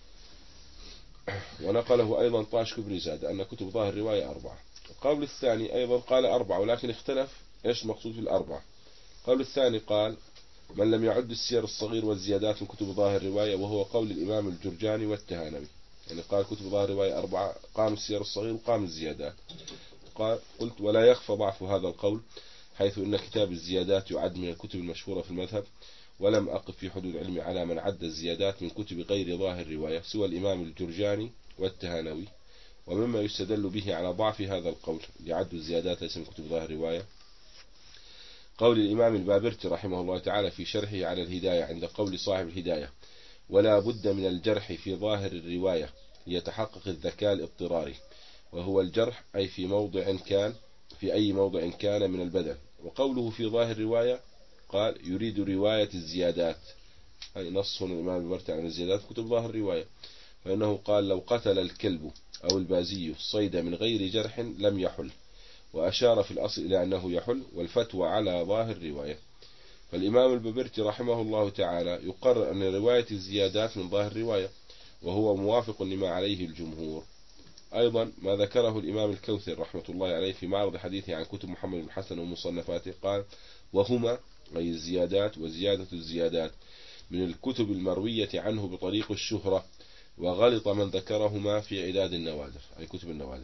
ونقله أيضا طاش كبريزاد أن كتب ظاهر الرواية أربعة. القول الثاني أيضا قال أربعة، ولكن اختلف إيش المقصود في الأربعة. القول الثاني قال من لم يعد السير الصغير والزيادات من كتب ظاهر الرواية، وهو قول الإمام الجرجاني والتهانوي. يعني قال كتب ظاهر الرواية أربعة، قام السير الصغير وقام الزيادات. قال قلت ولا يخفى ضعف هذا القول، حيث أن كتاب الزيادات يعد من الكتب المشهورة في المذهب، ولم أقف في حدود علمي على من عد الزيادات من كتب غير ظاهر الرواية سوى الإمام الجرجاني والتهانوي. ومما يستدل به على ضعف هذا القول يعد الزيادات ليس من كتب ظاهر الرواية قول الإمام البابرتي رحمه الله تعالى في شرحه على الهداية عند قول صاحب الهداية ولا بد من الجرح في ظاهر الرواية ليتحقق الذكاء الاضطراري، وهو الجرح أي في موضع كان في أي موضع كان من البدن. وقوله في ظاهر الرواية قال يريد رواية الزيادات، أي نص الإمام البابرتي عن الزيادات كتب ظاهر الرواية، فإنه قال لو قتل الكلب أو البازي الصيد من غير جرح لم يحل، وأشار في الأصل إلى أنه يحل، والفتوى على ظاهر الرواية. فالإمام البابرتي رحمه الله تعالى يقرر أن رواية الزيادات من ظاهر الرواية، وهو موافق لما عليه الجمهور. أيضا ما ذكره الإمام الكوثر رحمة الله عليه في معرض حديثه عن كتب محمد بن حسن ومصنفاته قال وهما أي الزيادات وزيادة الزيادات من الكتب المروية عنه بطريق الشهرة، وغلط من ذكرهما في عداد النوادر أي كتب النوادر.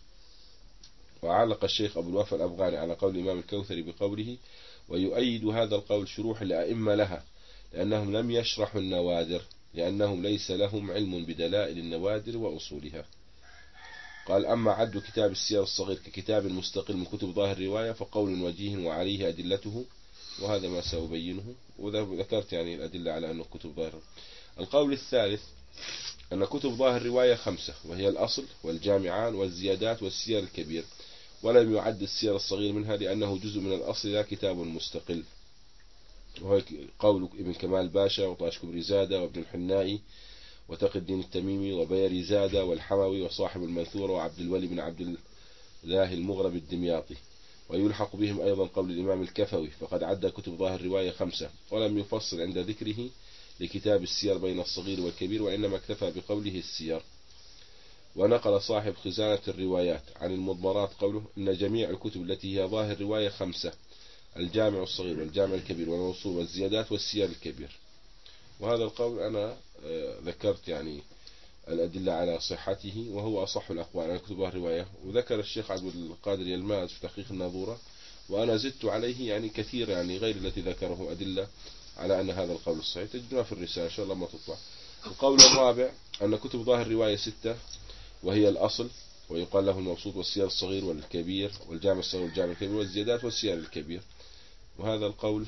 وعلق الشيخ أبو الوفا الأفغاني على قول الإمام الكوثري بقوله ويؤيد هذا القول شروح الأئمة لها لأنهم لم يشرحوا النوادر لأنهم ليس لهم علم بدلائل النوادر وأصولها. قال أما عد كتاب السير الصغير ككتاب مستقل من كتب ظاهر الرواية فقول وجيه وعليه أدلته، وهذا ما سأبينه، وذكرت يعني الأدلة على أنه كتب ظاهر. القول الثالث أن كتب ظاهر الرواية خمسة، وهي الأصل والجامعان والزيادات والسير الكبير، ولم يعد السير الصغير منها لأنه جزء من الأصل لا كتاب مستقل، وهو قول ابن كمال باشا وطاش كبريزادة وابن الحنائي وتقي الدين التميمي وبيري زادة والحموي وصاحب المنثور وعبد الولي بن عبد الله المغرب الدمياطي. ويلحق بهم أيضا قول الإمام الكفوي فقد عد كتب ظاهر الرواية خمسة، ولم يفصل عند ذكره لكتاب السير بين الصغير والكبير، وإنما اكتفى بقوله السير. ونقل صاحب خزانة الروايات عن المضمرات قوله إن جميع الكتب التي هي ظاهر الرواية خمسة، الجامع الصغير والجامع الكبير والموصول والزيادات والسير الكبير. وهذا القول أنا ذكرت يعني الأدلة على صحته، وهو أصح الأقوال عن كتب ظاهر الرواية. وذكر الشيخ عبد القادر يلماز في تحقيق الناظورة، وأنا زدت عليه يعني كثير يعني غير التي ذكره أدلة على أن هذا القول الصحيح، تجدونها في الرسالة إن شاء الله ما تطلع. القول الرابع أن كتب ظاهر الرواية ستة، وهي الأصل ويقال له المبسوط والسير الصغير والكبير والجامع الصغير والجامع الكبير والزيادات والسير الكبير. وهذا القول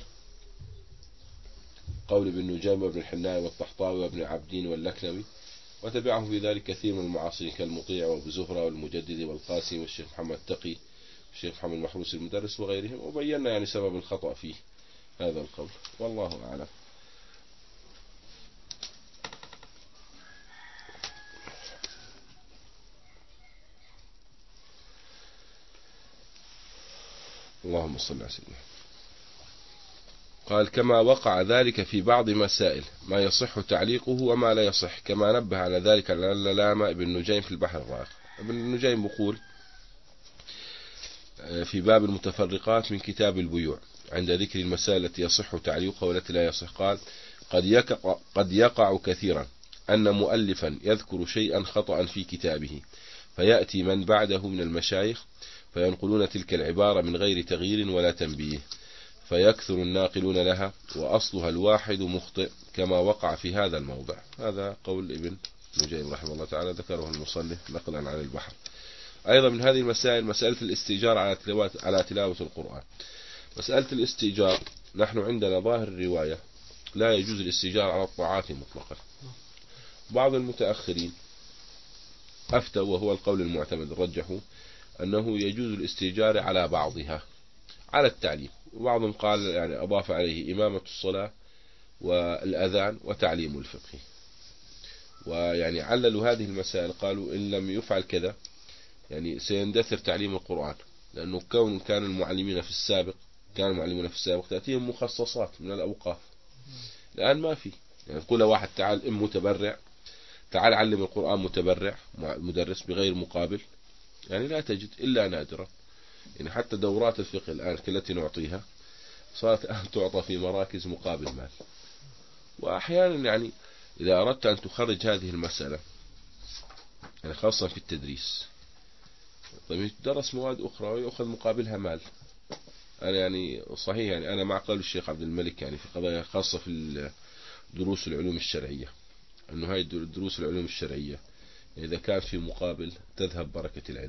قول ابن نجيم وابن الحناء والطحطاوي وابن عبدين واللكنوي، وتبعه في ذلك كثير من المعاصرين كالمطيع وابو زهرة والمجدد والقاسم والشيخ محمد تقي والشيخ محمد المحروس المدرس وغيرهم، وبينا يعني سبب الخطأ فيه هذا القول، والله أعلم. اللهم صل على سيدنا. قال كما وقع ذلك في بعض مسائل ما يصح تعليقه وما لا يصح، كما نبه على ذلك العلامة ابن نجيم في البحر الرائق. ابن نجيم بيقول في باب المتفرقات من كتاب البيوع عند ذكر المسائل التي يصح تعليقها والتي لا يصح، قال قد يقع, قد يقع كثيرا أن مؤلفا يذكر شيئا خطأ في كتابه، فيأتي من بعده من المشايخ فينقلون تلك العبارة من غير تغيير ولا تنبيه، فيكثر الناقلون لها وأصلها الواحد مخطئ كما وقع في هذا الموضع. هذا قول ابن نجيم رحمه الله تعالى، ذكره المصنف نقلا عن البحر. أيضا من هذه المسائل مسألة الاستئجار على تلاوة, على تلاوة القرآن. مسألة الاستئجار نحن عندنا ظاهر الرواية لا يجوز الاستئجار على الطاعات مطلقا. بعض المتأخرين أفتوا، وهو القول المعتمد رجحوا، أنه يجوز الاستئجار على بعضها على التعليم، وبعضهم قال يعني أضاف عليه إمامة الصلاة والأذان وتعليم الفقه. ويعني عللوا هذه المسائل، قالوا إن لم يفعل كذا يعني سيندثر تعليم القرآن، لأنه كون كان المعلمين في السابق كان المعلمين في السابق تأتيهم مخصصات من الأوقاف، الآن ما في. يعني تقول واحد تعال إم متبرع، تعال علم القرآن متبرع مدرس بغير مقابل، يعني لا تجد إلا نادرا. يعني حتى دورات الفقه الآن التي نعطيها صارت الآن تعطى في مراكز مقابل مال. وأحيانا يعني إذا أردت أن تخرج هذه المسألة يعني خاصة في التدريس، طيب تدرس مواد أخرى ويأخذ مقابلها مال. أنا يعني صحيح يعني أنا مع قول الشيخ عبد الملك يعني في قضايا خاصة في دروس العلوم الشرعية، أنه هاي دروس العلوم الشرعية إذا كان في مقابل تذهب بركة العلم.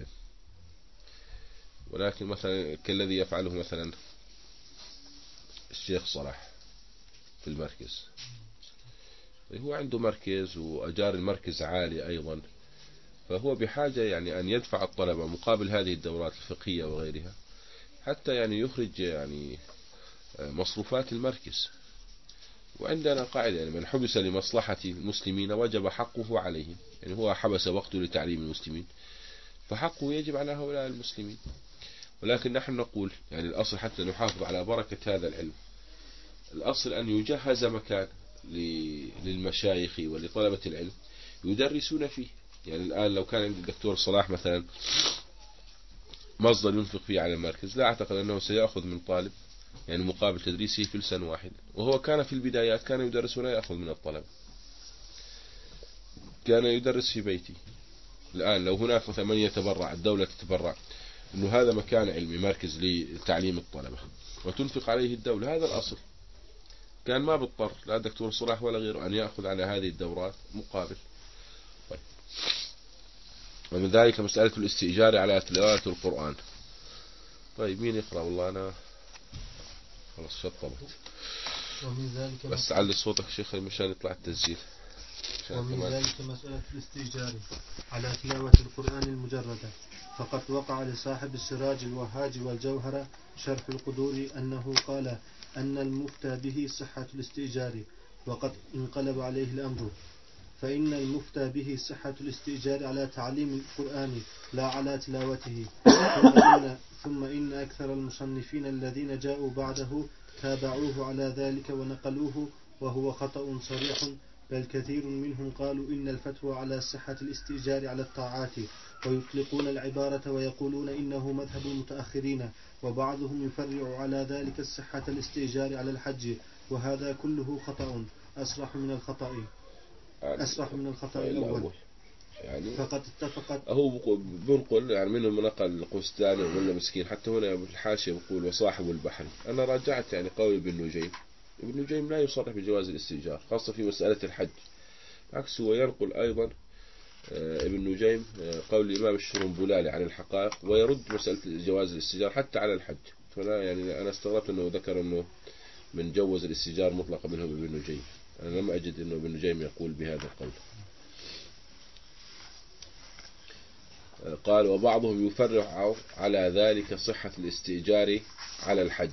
ولكن مثلا كالذي يفعله مثلا الشيخ صلاح في المركز، هو عنده مركز وأجار المركز عالي أيضا، فهو بحاجة يعني أن يدفع الطلبة مقابل هذه الدورات الفقهية وغيرها حتى يعني يخرج يعني مصروفات المركز. وعندنا قاعدة يعني من حبس لمصلحة المسلمين وجب حقه عليهم، يعني هو حبس وقته لتعليم المسلمين فحقه يجب على هؤلاء المسلمين. ولكن نحن نقول يعني الأصل حتى نحافظ على بركة هذا العلم، الأصل أن يجهز مكان للمشايخ ولطلبة العلم يدرسون فيه. يعني الآن لو كان عند الدكتور صلاح مثلا مصدر ينفق فيه على المركز، لا أعتقد أنه سيأخذ من طالب يعني مقابل تدريسه في سنة واحدة. وهو كان في البدايات كان يدرس ولا يأخذ من الطلبة، كان يدرس في بيتي. الآن لو هناك مثلا من يتبرع، الدولة تتبرع أنه هذا مكان علمي مركز لتعليم الطلبة وتنفق عليه الدولة، هذا الأصل. كان ما بيضطر لا الدكتور صلاح ولا غيره أن يأخذ على هذه الدورات مقابل. طيب. ومن ذلك مسألة الاستئجار على تلاوة القرآن. طيب مين يقرأ؟ والله أنا خلاص شطبت. ومن ذلك بس علي صوتك شيخ مشان يطلع التسجيل. ومن ذلك مسألة الاستئجار على تلاوة القرآن المجردة، فقد وقع لصاحب السراج الوهاج والجوهرة شرح القدور أنه قال أن المفتى به صحة الاستئجار، وقد انقلب عليه الأمر، فإن المفتى به صحة الاستئجار على تعليم القرآن لا على تلاوته. ثم إن, ثم إن أكثر المصنفين الذين جاءوا بعده تابعوه على ذلك ونقلوه، وهو خطأ صريح، بل كثير منهم قالوا إن الفتوى على صحة الاستئجار على الطاعات، ويطلقون العبارة ويقولون إنه مذهب المتأخرين، وبعضهم يفرع على ذلك الصحة الاستئجار على الحج، وهذا كله خطأ أصرح من الخطأ أصرح من الخطأ الأول. يعني فقد اتفقت هو بنقول يعني منهم منقل القسطاني ومنه مسكين، حتى هنا الحاشية بيقول وصاحب البحر. أنا راجعت يعني قول ابن نجيم، ابن نجيم لا يصرح بجواز الاستئجار خاصة في مسألة الحج، عكس هو ينقل أيضا ابن نجيم قول الإمام الشرنبلالي عن الحقائق ويرد مسألة جواز الاستئجار حتى على الحج. فلا يعني أنا استغربت أنه ذكر أنه من جوز الاستئجار مطلقا منهم ابن نجيم، أنا لم أجد أنه ابن نجيم يقول بهذا القول. قال وبعضهم يفرع على ذلك صحة الاستئجار على الحج.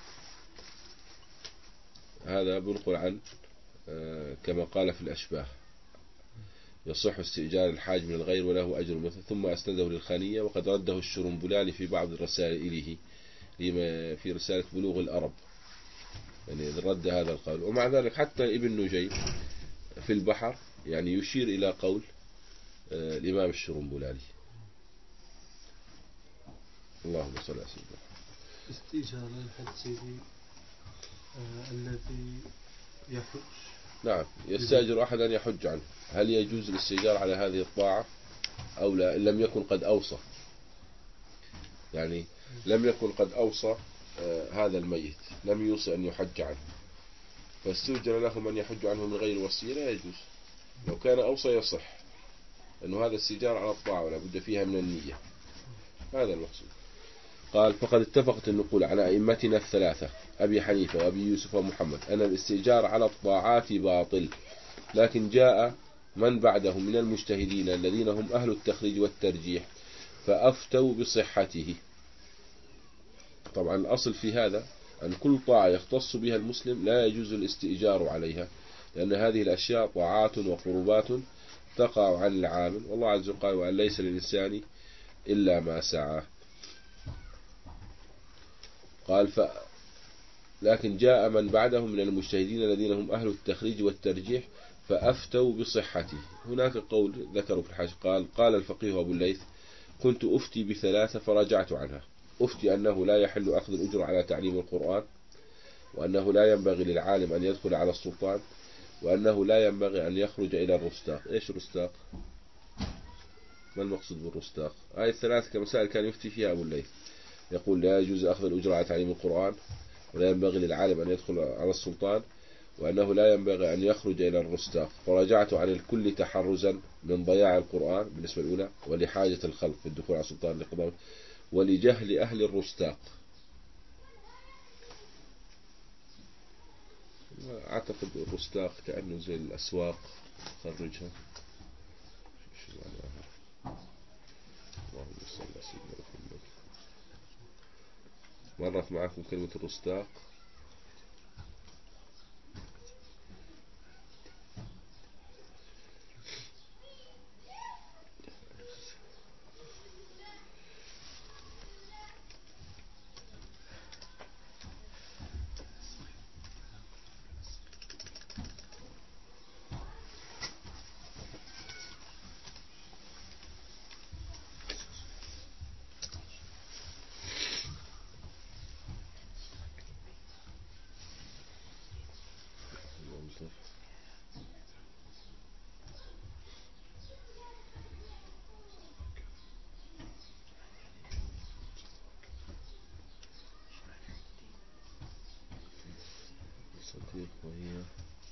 هذا بنقل عن كما قال في الأشباه يصح استئجار الحاج من الغير وله أجر مثل، ثم أسنده للخانية، وقد رده الشرنبلالي في بعض رسائله في رسالة بلوغ الأرب، يعني رد هذا القول. ومع ذلك حتى ابن نجيم في البحر يعني يشير إلى قول الإمام الشرنبلالي. اللهم صل على سيدنا. استئجار الحج سيدي آه الذي يحج، نعم يستأجر أحد أن يحج عنه، هل يجوز الاستئجار على هذه الطاعة أو لا؟ إن لم يكن قد أوصى، يعني لم يكن قد أوصى آه هذا الميت، لم يوصي أن يحج عنه، فاستؤجر له من يحج عنه من غير وصية، لا يجوز. لو كان أوصى يصح، أنه هذا استئجار على الطاعة ولا بد فيها من النية، هذا المقصود. قال فقد اتفقت النقول على أئمتنا الثلاثة أبي حنيفة وأبي يوسف ومحمد أن الاستئجار على الطاعات باطل، لكن جاء من بعدهم من المجتهدين الذين هم أهل التخريج والترجيح فأفتوا بصحته. طبعا الأصل في هذا أن كل طاعة يختص بها المسلم لا يجوز الاستئجار عليها، لأن هذه الأشياء طاعات وقربات تقع عن العامل، والله عز وجل قال وأن ليس للإنسان إلا ما سعى. قال ف... لكن جاء من بعدهم من المجتهدين الذين هم أهل التخريج والترجيح فأفتوا بصحته. هناك قول ذكروا في الحاج قال قال الفقيه أبو الليث كنت أفتي بثلاثة فرجعت عنها. أفتي أنه لا يحل أخذ الأجر على تعليم القرآن، وأنه لا ينبغي للعالم أن يدخل على السلطان، وأنه لا ينبغي أن يخرج إلى الرستاق. إيش الرستاق؟ ما المقصود بالرستاق؟ هذه الثلاث كمسائل كان يفتي فيها أبو الليث، يقول لا يجوز أخذ الأجر على تعليم القرآن، ولا ينبغي للعالم أن يدخل على السلطان، وأنه لا ينبغي أن يخرج إلى الرستاق. فرجعت عن الكل تحرزا من ضياع القرآن بالنسبة الأولى، ولحاجة الخلق في الدخول على السلطان لقضاء، ولجهل أهل الرستاق. أعتقد الرستاق كأنه زي الأسواق، خرجها شو معناها؟ اللهم صل على سيدنا محمد. مرت معكم كلمة الرستاق؟ وهي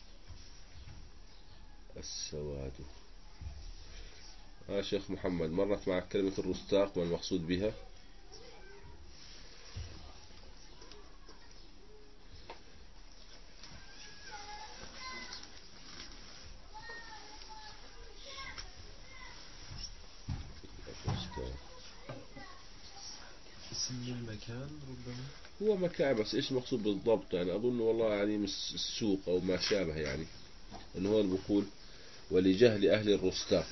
السواد. آه شيخ محمد مرت معك كلمة الرستاق ما المقصود بها؟ اسم المكان ربما، هو مكان بس ايش المقصود بالضبط؟ يعني اظن والله يعني من السوق او ما شابه، يعني انه هو بقول ولجهل اهل الرستاق.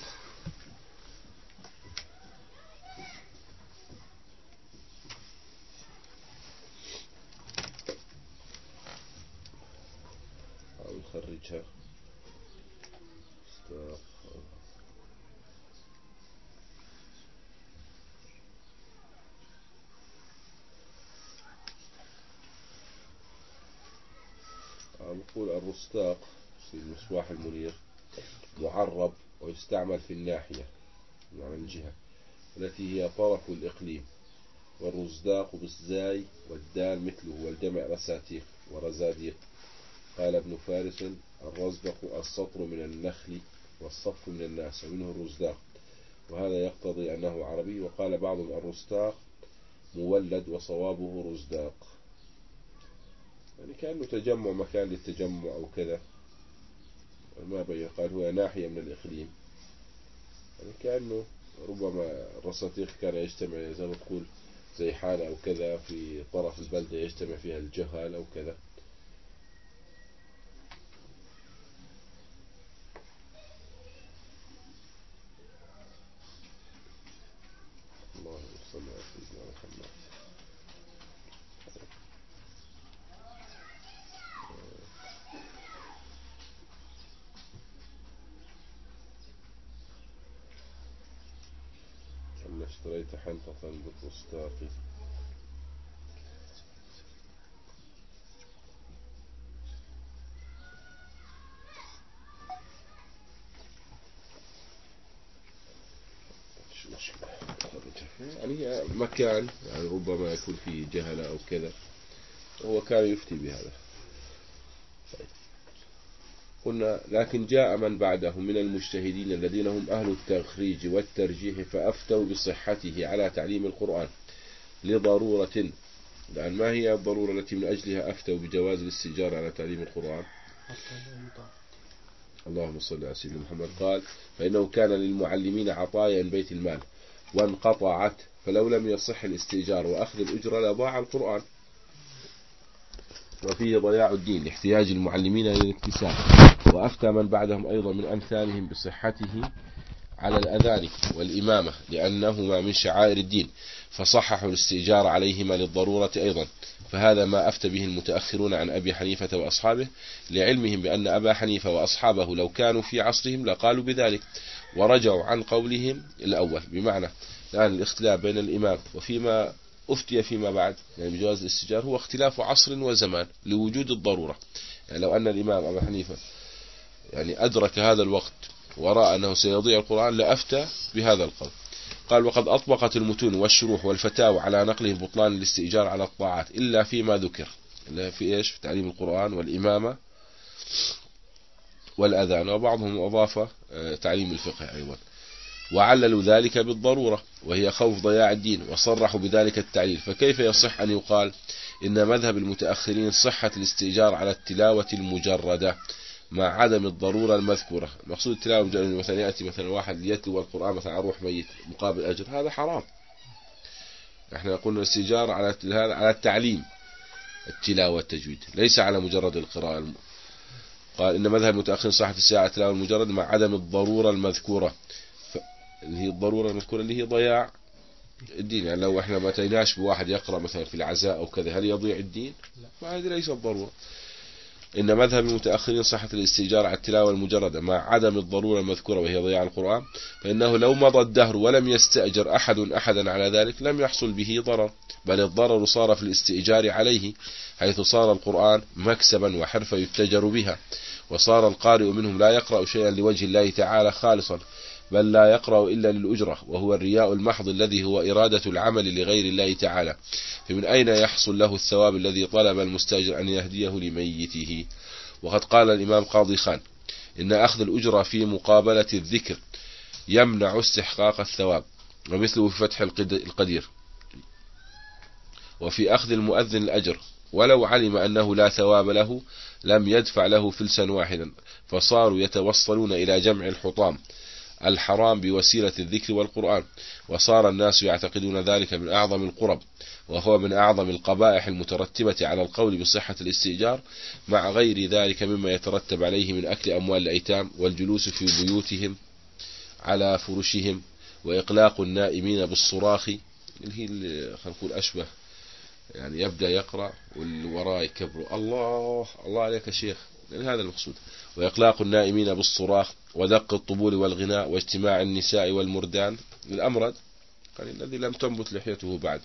نخرجها نقول الرستاق في المصباح المنير معرب ويستعمل في الناحية يعني الجهة التي هي طرف الإقليم، والرزداق بالزاي والدال مثله، والجمع رساتيق ورزاديق. قال ابن فارس الرزدق السطر من النخل والصف من الناس، ومنه الرزداق، وهذا يقتضي أنه عربي. وقال بعضهم الرستاق مولد وصوابه رزداق، يعني كأنه تجمع، مكان للتجمع أو كذا، ما بين. قال هو ناحية من الإقليم، يعني كأنه ربما الرساتيق كان يجتمع زي ما تقول زي حالة أو كذا في طرف البلدة يجتمع فيها الجهال أو كذا. اللهم صل على سيدنا محمد. أنا اشتريت حنطة بالرستاق. يعني مكان يعني ربما يكون فيه جهلة أو كذا، هو كان يفتي بهذا. قلنا لكن جاء من بعدهم من المجتهدين الذين هم أهل التخريج والترجيح فأفتوا بصحته على تعليم القرآن، لضرورة. الآن ما هي الضرورة التي من أجلها أفتوا بجواز الاستئجار على تعليم القرآن؟ اللهم صل على سيدنا محمد. قال فإنه كان للمعلمين عطايا من بيت المال وانقطعت، فلو لم يصح الاستئجار وأخذ الأجرة لضاع القرآن، وفيه ضياع الدين لاحتياج المعلمين للاكتساب. وأفتى من بعدهم أيضا من أمثالهم بصحته على الأذان والإمامة لأنهما من شعائر الدين، فصححوا الاستئجار عليهما للضرورة أيضا. فهذا ما أفتى به المتأخرون عن أبي حنيفة وأصحابه، لعلمهم بأن أبا حنيفة وأصحابه لو كانوا في عصرهم لقالوا بذلك، ورجعوا عن قولهم الأول. بمعنى الآن الاختلاف بين الإمام وفيما أفتي فيما بعد يعني بجواز الاستئجار هو اختلاف عصر وزمان لوجود الضرورة. يعني لو أن الإمام أبا حنيفة يعني أدرك هذا الوقت ورأى أنه سيضيع القرآن لأفتى بهذا القول. قال وقد أطبقت المتون والشروح والفتاوى على نقله بطلان الاستئجار على الطاعات إلا فيما ذكر، إلا في إيش؟ في تعليم القرآن والإمامة والأذان، وبعضهم أضاف تعليم الفقه أيضا، وعللوا ذلك بالضرورة وهي خوف ضياع الدين، وصرحوا بذلك التعليل. فكيف يصح أن يقال إن مذهب المتأخرين صحة الاستئجار على التلاوة المجردة مع عدم الضرورة المذكورة؟ مقصود التلاوة المجردة مثلا يأتي مثلا واحد يتلو القرآن مثلا على روح ميت مقابل أجر، هذا حرام. احنا قلنا الاستئجار على على التعليم التلاوة والتجويد ليس على مجرد القراءة. قال إن مذهب المتأخرين صحة الاستئجار على التلاوة المجردة مع عدم الضرورة المذكورة، اللي هي الضرورة المذكورة اللي هي ضياع الدين. يعني لو احنا ما تيناش بواحد يقرأ مثلا في العزاء أو كذا هل يضيع الدين؟ ما هذه ليست ضرورة. إن مذهب المتأخرين صحة الاستئجار على التلاوة المجردة مع عدم الضرورة المذكورة وهي ضياع القرآن، فإنه لو مضى الدهر ولم يستأجر أحد أحدا على ذلك لم يحصل به ضرر، بل الضرر صار في الاستئجار عليه، حيث صار القرآن مكسبا وحرفة يتجر بها، وصار القارئ منهم لا يقرأ شيئا لوجه الله تعالى خالصا، بل لا يقرأ إلا للأجرة، وهو الرياء المحض الذي هو إرادة العمل لغير الله تعالى. فمن أين يحصل له الثواب الذي طلب المستأجر أن يهديه لميته؟ وقد قال الإمام قاضي خان إن أخذ الأجرة في مقابلة الذكر يمنع استحقاق الثواب، ومثله في فتح القدير. وفي أخذ المؤذن الأجر ولو علم أنه لا ثواب له لم يدفع له فلسا واحدا، فصاروا يتوصلون إلى جمع الحطام الحرام بوسيلة الذكر والقرآن، وصار الناس يعتقدون ذلك من أعظم القرب، وهو من أعظم القبائح المترتبة على القول بصحة الاستئجار، مع غير ذلك مما يترتب عليه من أكل أموال الأيتام والجلوس في بيوتهم على فرشهم وإقلاق النائمين بالصراخ، اللي هي خلينا نقول أشبه يعني يبدأ يقرأ واللي وراه يكبروا الله الله عليك يا شيخ، لأن هذا المقصود، وإقلاق النائمين بالصراخ ودق الطبول والغناء واجتماع النساء والمردان للأمرد الذي لم تنبت لحيته بعد،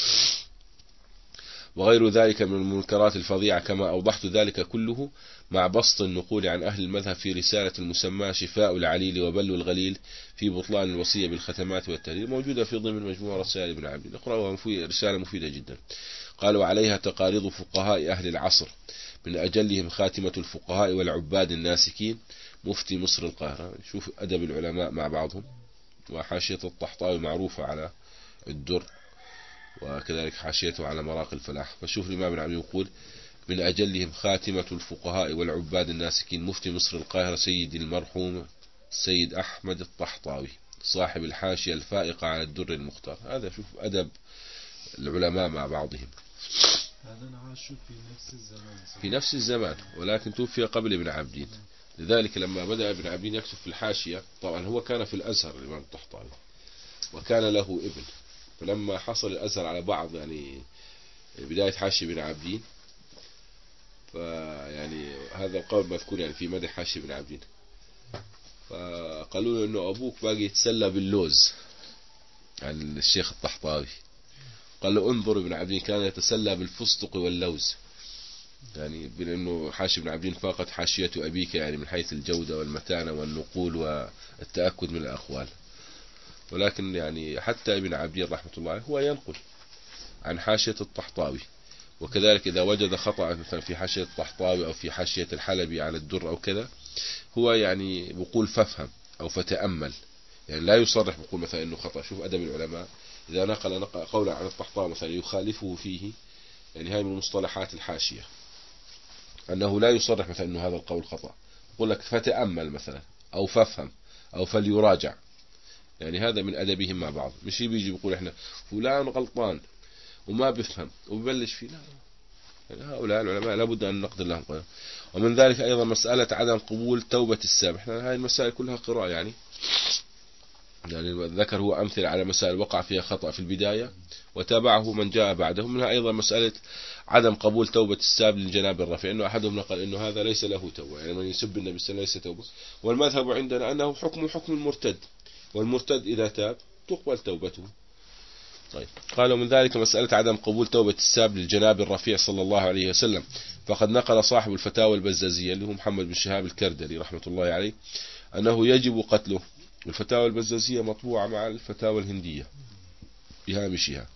وغير ذلك من المنكرات الفظيعة، كما أوضحت ذلك كله مع بسط النقول عن أهل المذهب في رسالة المسمى شفاء العليل وبل الغليل في بطلان الوصية بالختمات والتهليل، موجودة في ضمن مجموعة رسائل ابن عبد، اقرأوها، رسالة مفيدة جدا. قالوا عليها تقاريض فقهاء أهل العصر، من أجلهم خاتمة الفقهاء والعباد الناسكين مفتي مصر القاهرة. شوف أدب العلماء مع بعضهم، وحاشية الطحطاوي معروفة على الدر، وكذلك حاشيته على مراق الفلاح. فشوف الإمام ابن عبد يقول من أجلهم خاتمة الفقهاء والعباد الناسكين مفتي مصر القاهرة سيد المرحوم السيد أحمد الطحطاوي صاحب الحاشية الفائقة على الدر المختار. هذا شوف أدب العلماء مع بعضهم. هذا عاش في نفس الزمان في نفس الزمان، ولكن توفي قبل ابن عبدين. لذلك لما بدأ ابن عبدين يكتب في الحاشية، طبعا هو كان في الأزهر الإمام الطحطاوي وكان له ابن، فلما حصل الأزهر على بعض يعني بداية حاشية ابن عبدين، فيعني هذا القول مذكور يعني في مدح حاشية ابن عبدين، فقالوا له إنه أبوك باقي يتسلى باللوز عن الشيخ الطحطاوي، قال له انظر ابن عبدين كان يتسلى بالفستق واللوز، يعني بأنه حاشية ابن عبدين فاقت حاشية أبيك يعني من حيث الجودة والمتانة والنقول والتأكد من الأقوال. ولكن يعني حتى ابن عبدين رحمة الله عليه هو ينقل عن حاشية الطحطاوي، وكذلك إذا وجد خطأ مثلا في حاشية الطحطاوي أو في حاشية الحلبي على الدر أو كذا، هو يعني بقول فافهم أو فتأمل، يعني لا يصرح بقول مثلا إنه خطأ. شوف أدب العلماء، إذا نقل, نقل قولا عن الطحطاوي مثلا يخالفه فيه، يعني هاي من مصطلحات الحاشية، أنه لا يصرح مثلا أنه هذا القول خطأ، يقول لك فتأمل مثلا أو فافهم أو فليراجع، يعني هذا من أدبهم مع بعض. مش بيجي بيقول إحنا فلان غلطان وما بيفهم وببلش فيه، لا، يعني هؤلاء العلماء لابد أن نقدر لهم قدر. ومن ذلك أيضا مسألة عدم قبول توبة السابق. إحنا هاي المسائل كلها قراءة، يعني يعني ذكر هو أمثلة على مسائل وقع فيها خطأ في البداية وتابعه من جاء بعده. منها أيضا مسألة عدم قبول توبة الساب للجناب الرفيع، إنه أحدهم نقل إنه هذا ليس له توبة، يعني من يسب النبي صلى الله عليه وسلم ليس توبة. والمذهب عندنا أنه حكم حكم المرتد، والمرتد إذا تاب تقبل توبته. طيب، قالوا من ذلك مسألة عدم قبول توبة الساب للجناب الرفيع صلى الله عليه وسلم، فقد نقل صاحب الفتاوى البزازية اللي هو محمد بن شهاب الكردري رحمة الله عليه أنه يجب قتله. الفتاوى البزازية مطبوعة مع الفتاوى الهندية بهامشها،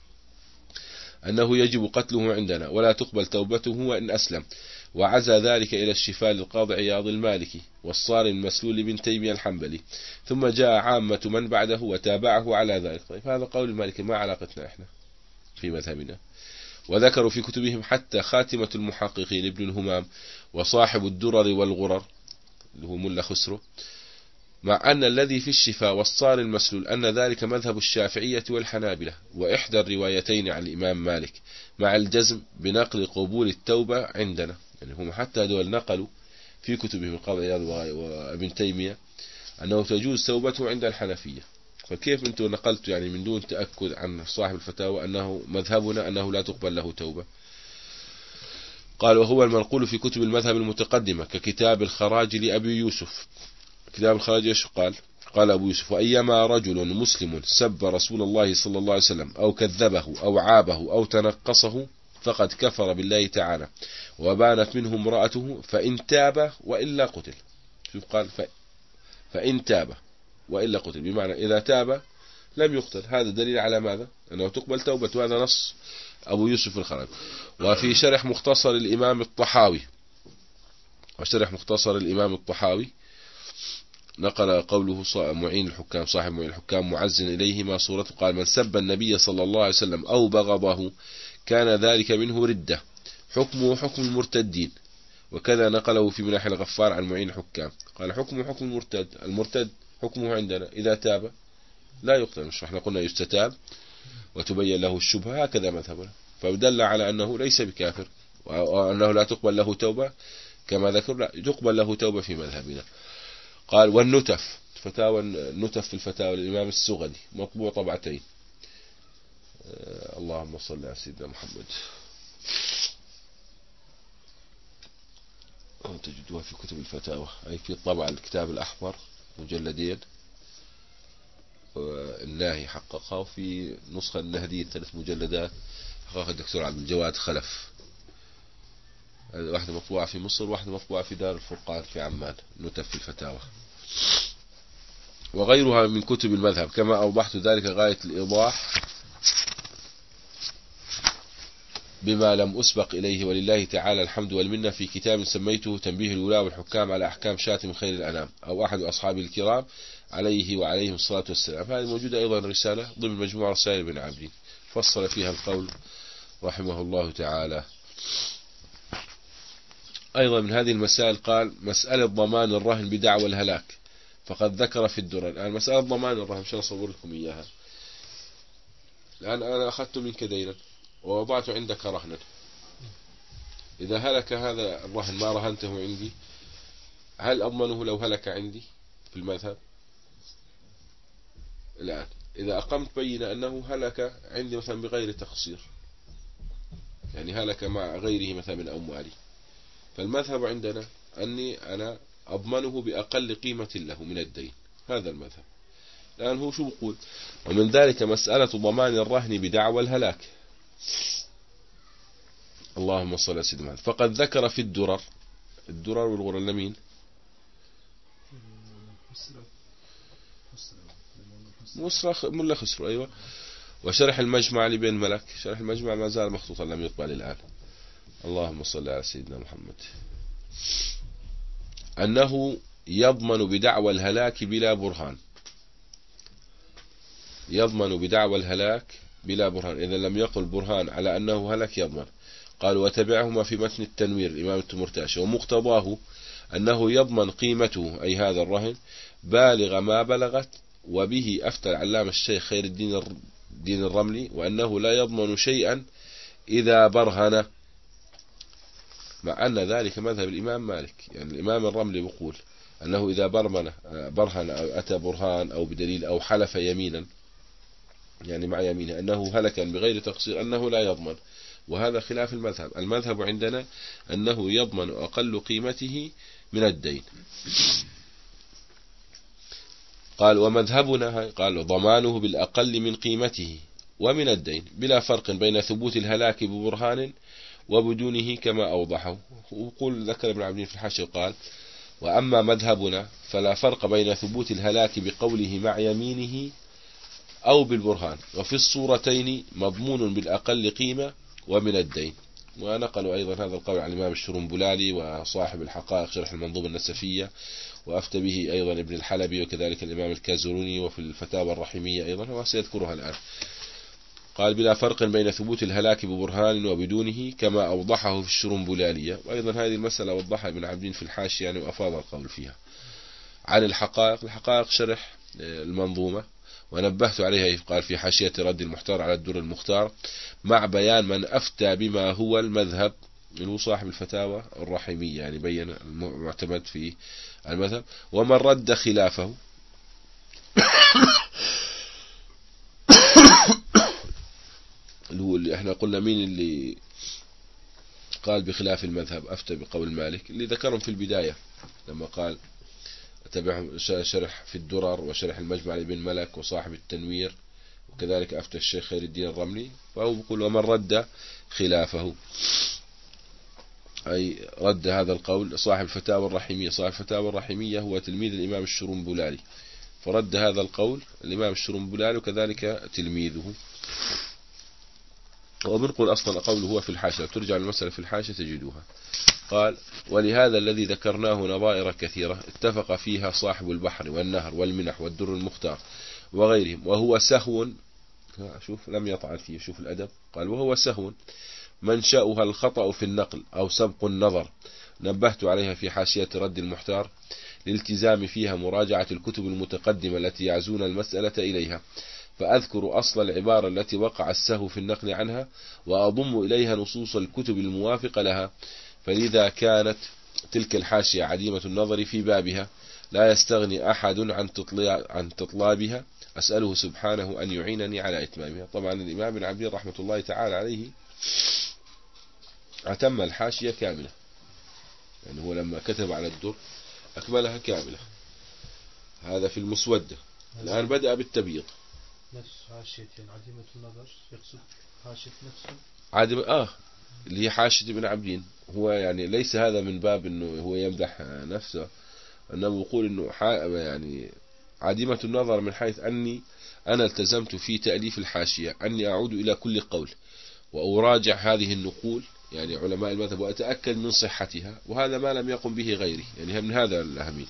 أنه يجب قتله عندنا ولا تقبل توبته وإن أسلم، وعزى ذلك إلى الشفاء للقاضي عياض المالكي والصارم المسلول بن تيمية الحنبلي، ثم جاء عامة من بعده وتابعه على ذلك. طيب، هذا قول المالكي، ما علاقتنا إحنا في مذهبنا؟ وذكروا في كتبهم حتى خاتمة المحققين ابن الهمام وصاحب الدرر والغرر اللي هو ملا خسرو، مع أن الذي في الشفاء والصار المسلول أن ذلك مذهب الشافعية والحنابلة وإحدى الروايتين عن الإمام مالك، مع الجزم بنقل قبول التوبة عندنا. يعني هم حتى دول نقلوا في كتبهم القاضي عياض وابن تيمية أنه تجوز توبته عند الحنفية، فكيف أنتم نقلتوا يعني من دون تأكد عن صاحب الفتاوى أنه مذهبنا أنه لا تقبل له توبة؟ قال وهو المنقول في كتب المذهب المتقدمة ككتاب الخراج لأبي يوسف. كتاب الخراج ايش قال؟ قال أبو يوسف: وأيما رجل مسلم سب رسول الله صلى الله عليه وسلم أو كذبه أو عابه أو تنقصه فقد كفر بالله تعالى وبانت منه امرأته فإن تاب وإلا قتل. شوف قال ف... فإن تاب وإلا قتل، بمعنى إذا تاب لم يقتل. هذا دليل على ماذا؟ أنه تقبل توبة، هذا نص أبو يوسف الخراج. وفي شرح مختصر الإمام الطحاوي وشرح مختصر الإمام الطحاوي نقل قوله معين الحكام صاحب معين الحكام معزن إليه ما صورته، قال: من سب النبي صلى الله عليه وسلم أو بغضه كان ذلك منه ردة، حكمه حكم المرتدين. وكذا نقله في مناح الغفار عن معين الحكام، قال: حكمه حكم المرتد، المرتد حكمه عندنا إذا تاب لا يقتل. مش احنا قلنا يستتاب وتبين له الشبهة، هكذا مذهبنا، فدل على أنه ليس بكافر وأنه لا تقبل له توبة كما ذكر، لا تقبل له توبة في مذهبنا. قال: والنتف، فتاوى النتف في الفتاوى الإمام السغدي مطبوع طبعتين. آه اللهم صل على سيدنا محمد. تجدوها في كتب الفتاوى، أي في طبع الكتاب الأحمر مجلدين، الناهي حققها، وفي نسخة النهدية ثلاث مجلدات حققها الدكتور عبد الجواد خلف. واحدة مطبوعة في مصر، واحدة مطبوعة في دار الفرقان في عمان، نتف في الفتاوى، وغيرها من كتب المذهب كما أوضحت ذلك غاية الإيضاح بما لم أسبق إليه، ولله تعالى الحمد والمنة، في كتاب سميته تنبيه الولاة والحكام على أحكام شاتم خير الأنام أو أحد أصحابه الكرام عليه وعليهم الصلاة والسلام. هذه موجودة أيضا رسالة ضمن مجموعة رسائل ابن عابدين، فصل فيها القول رحمه الله تعالى. أيضا من هذه المسائل قال: مسألة ضمان الرهن بدعوى الهلاك، فقد ذكر في الدرر. الآن مسألة ضمان الرهن مشان أصور لكم إياها. الآن أنا أخذت منك دينا ووضعت عندك رهنا، إذا هلك هذا الرهن ما رهنته عندي، هل أضمنه لو هلك عندي في المذهب؟ الآن إذا أقمت بينة أنه هلك عندي مثلا بغير تقصير، يعني هلك مع غيره مثلا من أموالي، فالمذهب عندنا أني أنا أضمنه بأقل قيمة له من الدين، هذا المذهب. الآن هو شو بقول؟ ومن ذلك مسألة ضمان الرهن بدعوى الهلاك. اللهم صل على سيدنا محمد. فقد ذكر في الدرر، الدرر والغرر لمين؟ مصرخ ملا خسرو، أيوة. وشرح المجمع لبن ملك، شرح المجمع ما زال مخطوطا لم يقبل الآن. اللهم صل على سيدنا محمد. أنه يضمن بدعوى الهلاك بلا برهان، يضمن بدعوى الهلاك بلا برهان، إذا لم يقل برهان على أنه هلك يضمن. قال وتبعهما في متن التنوير الإمام التمرتاشي، ومقتضاه أنه يضمن قيمته أي هذا الرهن بالغ ما بلغت، وبه أفتى العلامة الشيخ خير الدين الدين الرملي وأنه لا يضمن شيئا إذا برهن، مع أن ذلك مذهب الإمام مالك. يعني الإمام الرملي يقول أنه إذا برهن برهن أو أتى برهان أو بدليل أو حلف يمينا، يعني مع يمينه أنه هلكا بغير تقصير، أنه لا يضمن، وهذا خلاف المذهب. المذهب عندنا أنه يضمن أقل قيمته من الدين. قال ومذهبنا قال ضمانه بالأقل من قيمته ومن الدين بلا فرق بين ثبوت الهلاك ببرهان وبدونه كما أوضحه. وقول ذكر ابن عبدين في الحاشية قال وأما مذهبنا فلا فرق بين ثبوت الهلاك بقوله مع يمينه أو بالبرهان، وفي الصورتين مضمون بالأقل قيمة ومن الدين. ونقلوا أيضا هذا القول عن الإمام الشرنبلالي وصاحب الحقائق شرح المنظومة النسفية، وأفتى به أيضا ابن الحلبي وكذلك الإمام الكازروني وفي الفتاوى الرحمية أيضا، وسيذكرها الآن. قال بلا فرق بين ثبوت الهلاك ببرهان وبدونه كما أوضحه في الشرنبلالية، وأيضا هذه المسألة وضحها ابن عبدين في الحاشية يعني وأفاض القول فيها. عن الحقائق، الحقائق شرح المنظومة ونبهت عليها، قال في حاشية رد المحتار على الدر المختار مع بيان من أفتى بما هو المذهب، اللي هو صاحب الفتاوى الرحمية، يعني بين المعتمد في المذهب، ومن رد خلافه اللي هو اللي احنا قلنا مين اللي قال بخلاف المذهب أفتى بقول مالك، اللي ذكرهم في البداية لما قال تبعهم شرح في الدرر وشرح المجمع لابن ملك وصاحب التنوير، وكذلك أفتى الشيخ خير الدين الرملي. فهو بيقول ومن رد خلافه أي رد هذا القول صاحب الفتاوى الرحمية. صاحب الفتاوى الرحمية هو تلميذ الإمام الشرنبلالي، فرد هذا القول الإمام الشرنبلالي وكذلك تلميذه. وبنقول أصلا قوله هو في الحاشية، ترجع المسألة في الحاشية تجدوها. قال ولهذا الذي ذكرناه نظائر كثيرة اتفق فيها صاحب البحر والنهر والمنح والدر المختار وغيرهم، وهو سهو، شوف لم يطعن فيه، شوف الأدب، قال وهو سهو منشأها الخطأ في النقل أو سبق النظر، نبهت عليها في حاشية رد المحتار للالتزام فيها مراجعة الكتب المتقدمة التي يعزون المسألة إليها، فأذكر أصل العبارة التي وقع السهو في النقل عنها وأضم إليها نصوص الكتب الموافقة لها، فلذا كانت تلك الحاشية عديمة النظر في بابها، لا يستغني أحد عن عن تطلابها، أسأله سبحانه أن يعينني على إتمامها. طبعا الإمام ابن عبدين رحمة الله تعالى عليه أتم الحاشية كاملة، يعني هو لما كتب على الدر أكملها كاملة، هذا في المسودة. الآن بدأ بالتبييض. نفس حاشيتين عديمة النظر يقصد حاشية نفسه عادم آه اللي هي حاشية ابن عبدين، هو يعني ليس هذا من باب إنه هو يمدح نفسه، إنما يقول إنه يعني عديمة النظر من حيث أني أنا التزمت في تأليف الحاشية أني أعود إلى كل قول وأراجع هذه النقول، يعني علماء المذهب، وأتأكد من صحتها، وهذا ما لم يقم به غيري، يعني من هذا الأهمية.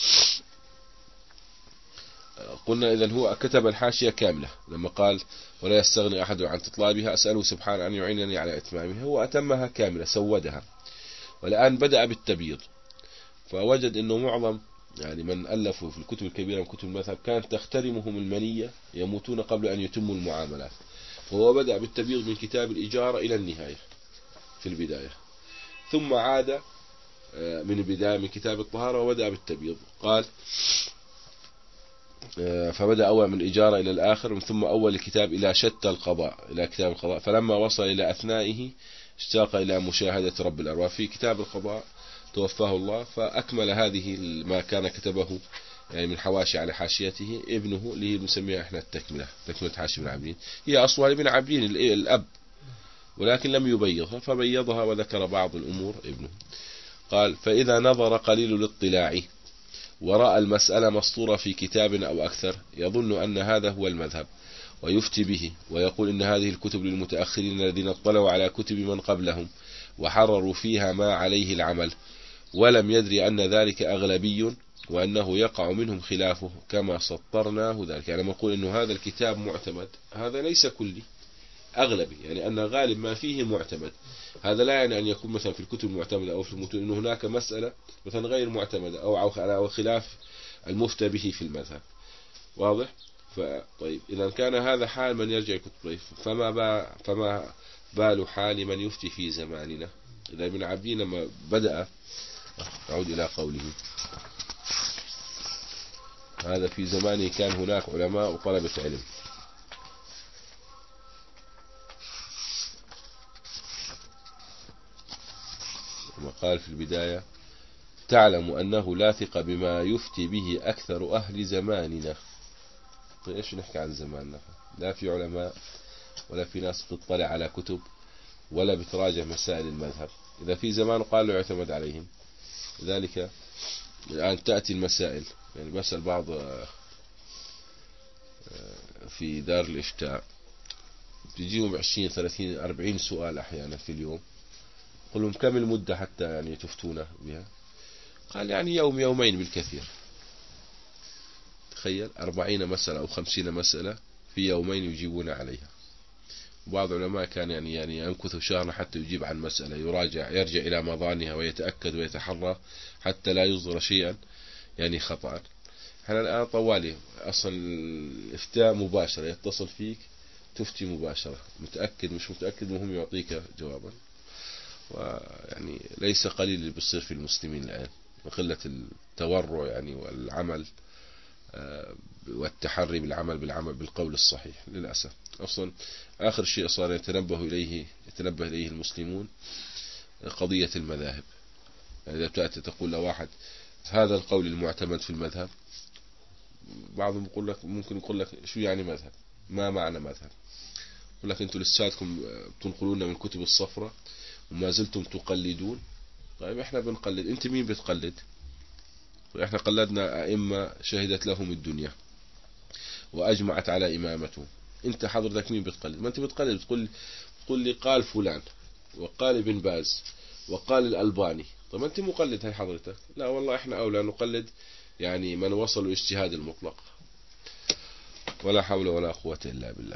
قلنا إذن هو كتب الحاشية كاملة لما قال ولا يستغني أحد عن تطلابها، أسأله سبحانه أن يعينني على إتمامها، هو أتمها كاملة سودها. والآن بدأ بالتبييض، فوجد أنه معظم يعني من ألفوا في الكتب الكبيرة من كتب المذهب كانت تخترمهم المنية يموتون قبل أن يتموا المعاملات، وهو بدأ بالتبييض من كتاب الإجارة إلى النهاية في البداية، ثم عاد من البداية من كتاب الطهارة وبدأ بالتبييض. قال فبدأ أول من الإجارة إلى الآخر، ثم أول الكتاب إلى شتى القضاء، إلى كتاب القضاء، فلما وصل إلى أثنائه اشتاق إلى مشاهدة رب الأرواح في كتاب القضاء توفاه الله، فأكمل هذه ما كان كتبه يعني من حواشي على حاشيته ابنه، اللي هي بنسميها احنا التكملة، تكملة حاشي ابن عبدين، هي أصلها ابن عبدين الأب، ولكن لم يبيضها فبيضها وذكر بعض الأمور ابنه. قال فإذا نظر قليل الاطلاع ورأى المسألة مسطورة في كتاب أو أكثر يظن أن هذا هو المذهب ويفتي به، ويقول إن هذه الكتب للمتأخرين الذين اطلعوا على كتب من قبلهم وحرروا فيها ما عليه العمل، ولم يدري أن ذلك أغلبي وأنه يقع منهم خلافه كما سطرناه ذلك. يعني نقول أنه هذا الكتاب معتمد، هذا ليس كلي، أغلبي، يعني أن غالب ما فيه معتمد. هذا لا يعني أن يكون مثلا في الكتب المعتمدة أو في المتون أنه هناك مسألة مثلا غير معتمدة أو أو خلاف المفتى به في المذهب. واضح؟ فطيب إذا كان هذا حال من يرجع الكتب، طيب فما با فما بال حال من يفتي في زماننا؟ إذا ابن عبدين لما بدأ، نعود إلى قوله هذا في زمانه كان هناك علماء وطلبة علم. وقال في البداية: تعلم أنه لا ثق بما يفتي به أكثر أهل زماننا. طيب إيش نحكي عن زماننا؟ لا في علماء ولا في ناس تطلع على كتب ولا بتراجع مسائل المذهب. إذا في زمان قال له يعتمد عليهم. لذلك الآن تأتي المسائل، يعني بسأل بعض في دار الإفتاء تجيهم عشرين ثلاثين أربعين سؤال أحيانا في اليوم. قل لهم كم المدة حتى يعني تفتون بها؟ قال يعني يوم يومين بالكثير. تخيل أربعين مسألة أو خمسين مسألة في يومين يجيبون عليها. بعض العلماء كان يعني يعني ينكث شهرا حتى يجيب عن مسألة، يراجع يرجع إلى مظانها ويتأكد ويتحرى حتى لا يصدر شيئا يعني خطأ. احنا الآن طوالي أصل الإفتاء مباشرة، يتصل فيك تفتي مباشرة، متأكد مش متأكد مهم يعطيك جوابا. ويعني ليس قليل اللي بيصير في المسلمين الآن من قلة التورع يعني والعمل والتحري بالعمل بالعمل بالقول الصحيح للأسف. أصلا آخر شيء صار يتنبه إليه يتنبه إليه المسلمون قضية المذاهب. يعني إذا بتأتي تقول لواحد هذا القول المعتمد في المذهب، بعضهم يقول لك ممكن يقول لك شو يعني مذهب؟ ما معنى مذهب؟ يقول لك أنتم لساتكم تنقلون من كتب الصفرة وما زلتم تقلدون. طيب إحنا بنقلد، أنت مين بتقلد؟ إحنا قلدنا أئمة شهدت لهم الدنيا وأجمعت على إمامته. أنت حضرتك مين بتقلد؟ ما أنت بتقلد بتقول تقول لي قال فلان وقال ابن باز وقال الألباني. طب ما أنت مقلد هاي حضرتك؟ لا والله إحنا أولى نقلد يعني من وصلوا اجتهاد المطلق. ولا حول ولا قوة إلا بالله.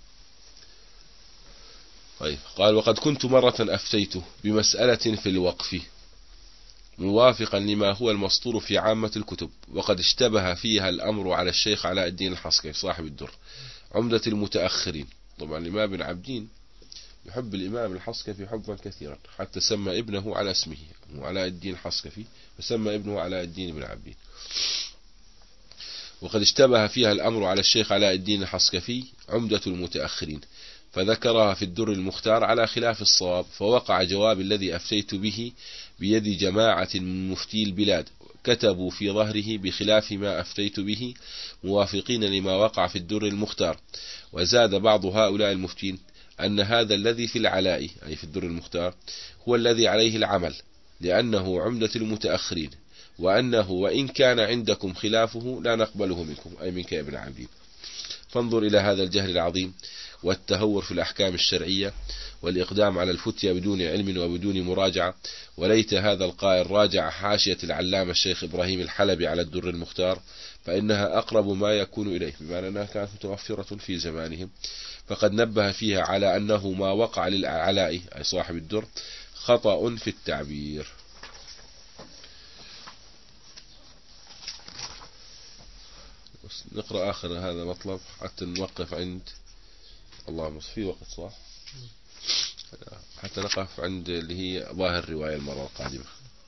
طيب قال: وقد كنت مرة أفتيت بمسألة في الوقف موافقا لما هو المسطور في عامة الكتب، وقد اشتبه فيها الأمر على الشيخ علاء الدين الحصكي صاحب الدر عمدة المتأخرين. طبعا الإمام بن عبدين يحب الإمام الحصكفي حبا كثيرا، حتى سمى ابنه على اسمه علاء الدين الحصكفي، فسمى ابنه علاء الدين بن عبدين. وقد اشتبه فيها الأمر على الشيخ علاء الدين الحصكفي عمدة المتأخرين، فذكرها في الدر المختار على خلاف الصواب، فوقع جواب الذي أفتيت به بيد جماعة من مفتي البلاد، كتبوا في ظهره بخلاف ما أفتيت به موافقين لما وقع في الدر المختار. وزاد بعض هؤلاء المفتين أن هذا الذي في العلاء أي في الدر المختار هو الذي عليه العمل لأنه عمدة المتأخرين، وأنه وإن كان عندكم خلافه لا نقبله منكم أي منك يا ابن عبدين. فانظر إلى هذا الجهل العظيم والتهور في الأحكام الشرعية والإقدام على الفتية بدون علم وبدون مراجعة. وليت هذا القائل راجع حاشية العلامة الشيخ إبراهيم الحلبي على الدر المختار، فإنها أقرب ما يكون إليه، بمعنى أنها كانت متوفرة في زمانهم. فقد نبه فيها على أنه ما وقع للعلاء أي صاحب الدر خطأ في التعبير. نقرأ آخر هذا مطلب حتى نوقف عند اللهم في وقت صح حتى نقف عند اللي هي ظاهر الرواية المرة القادمة.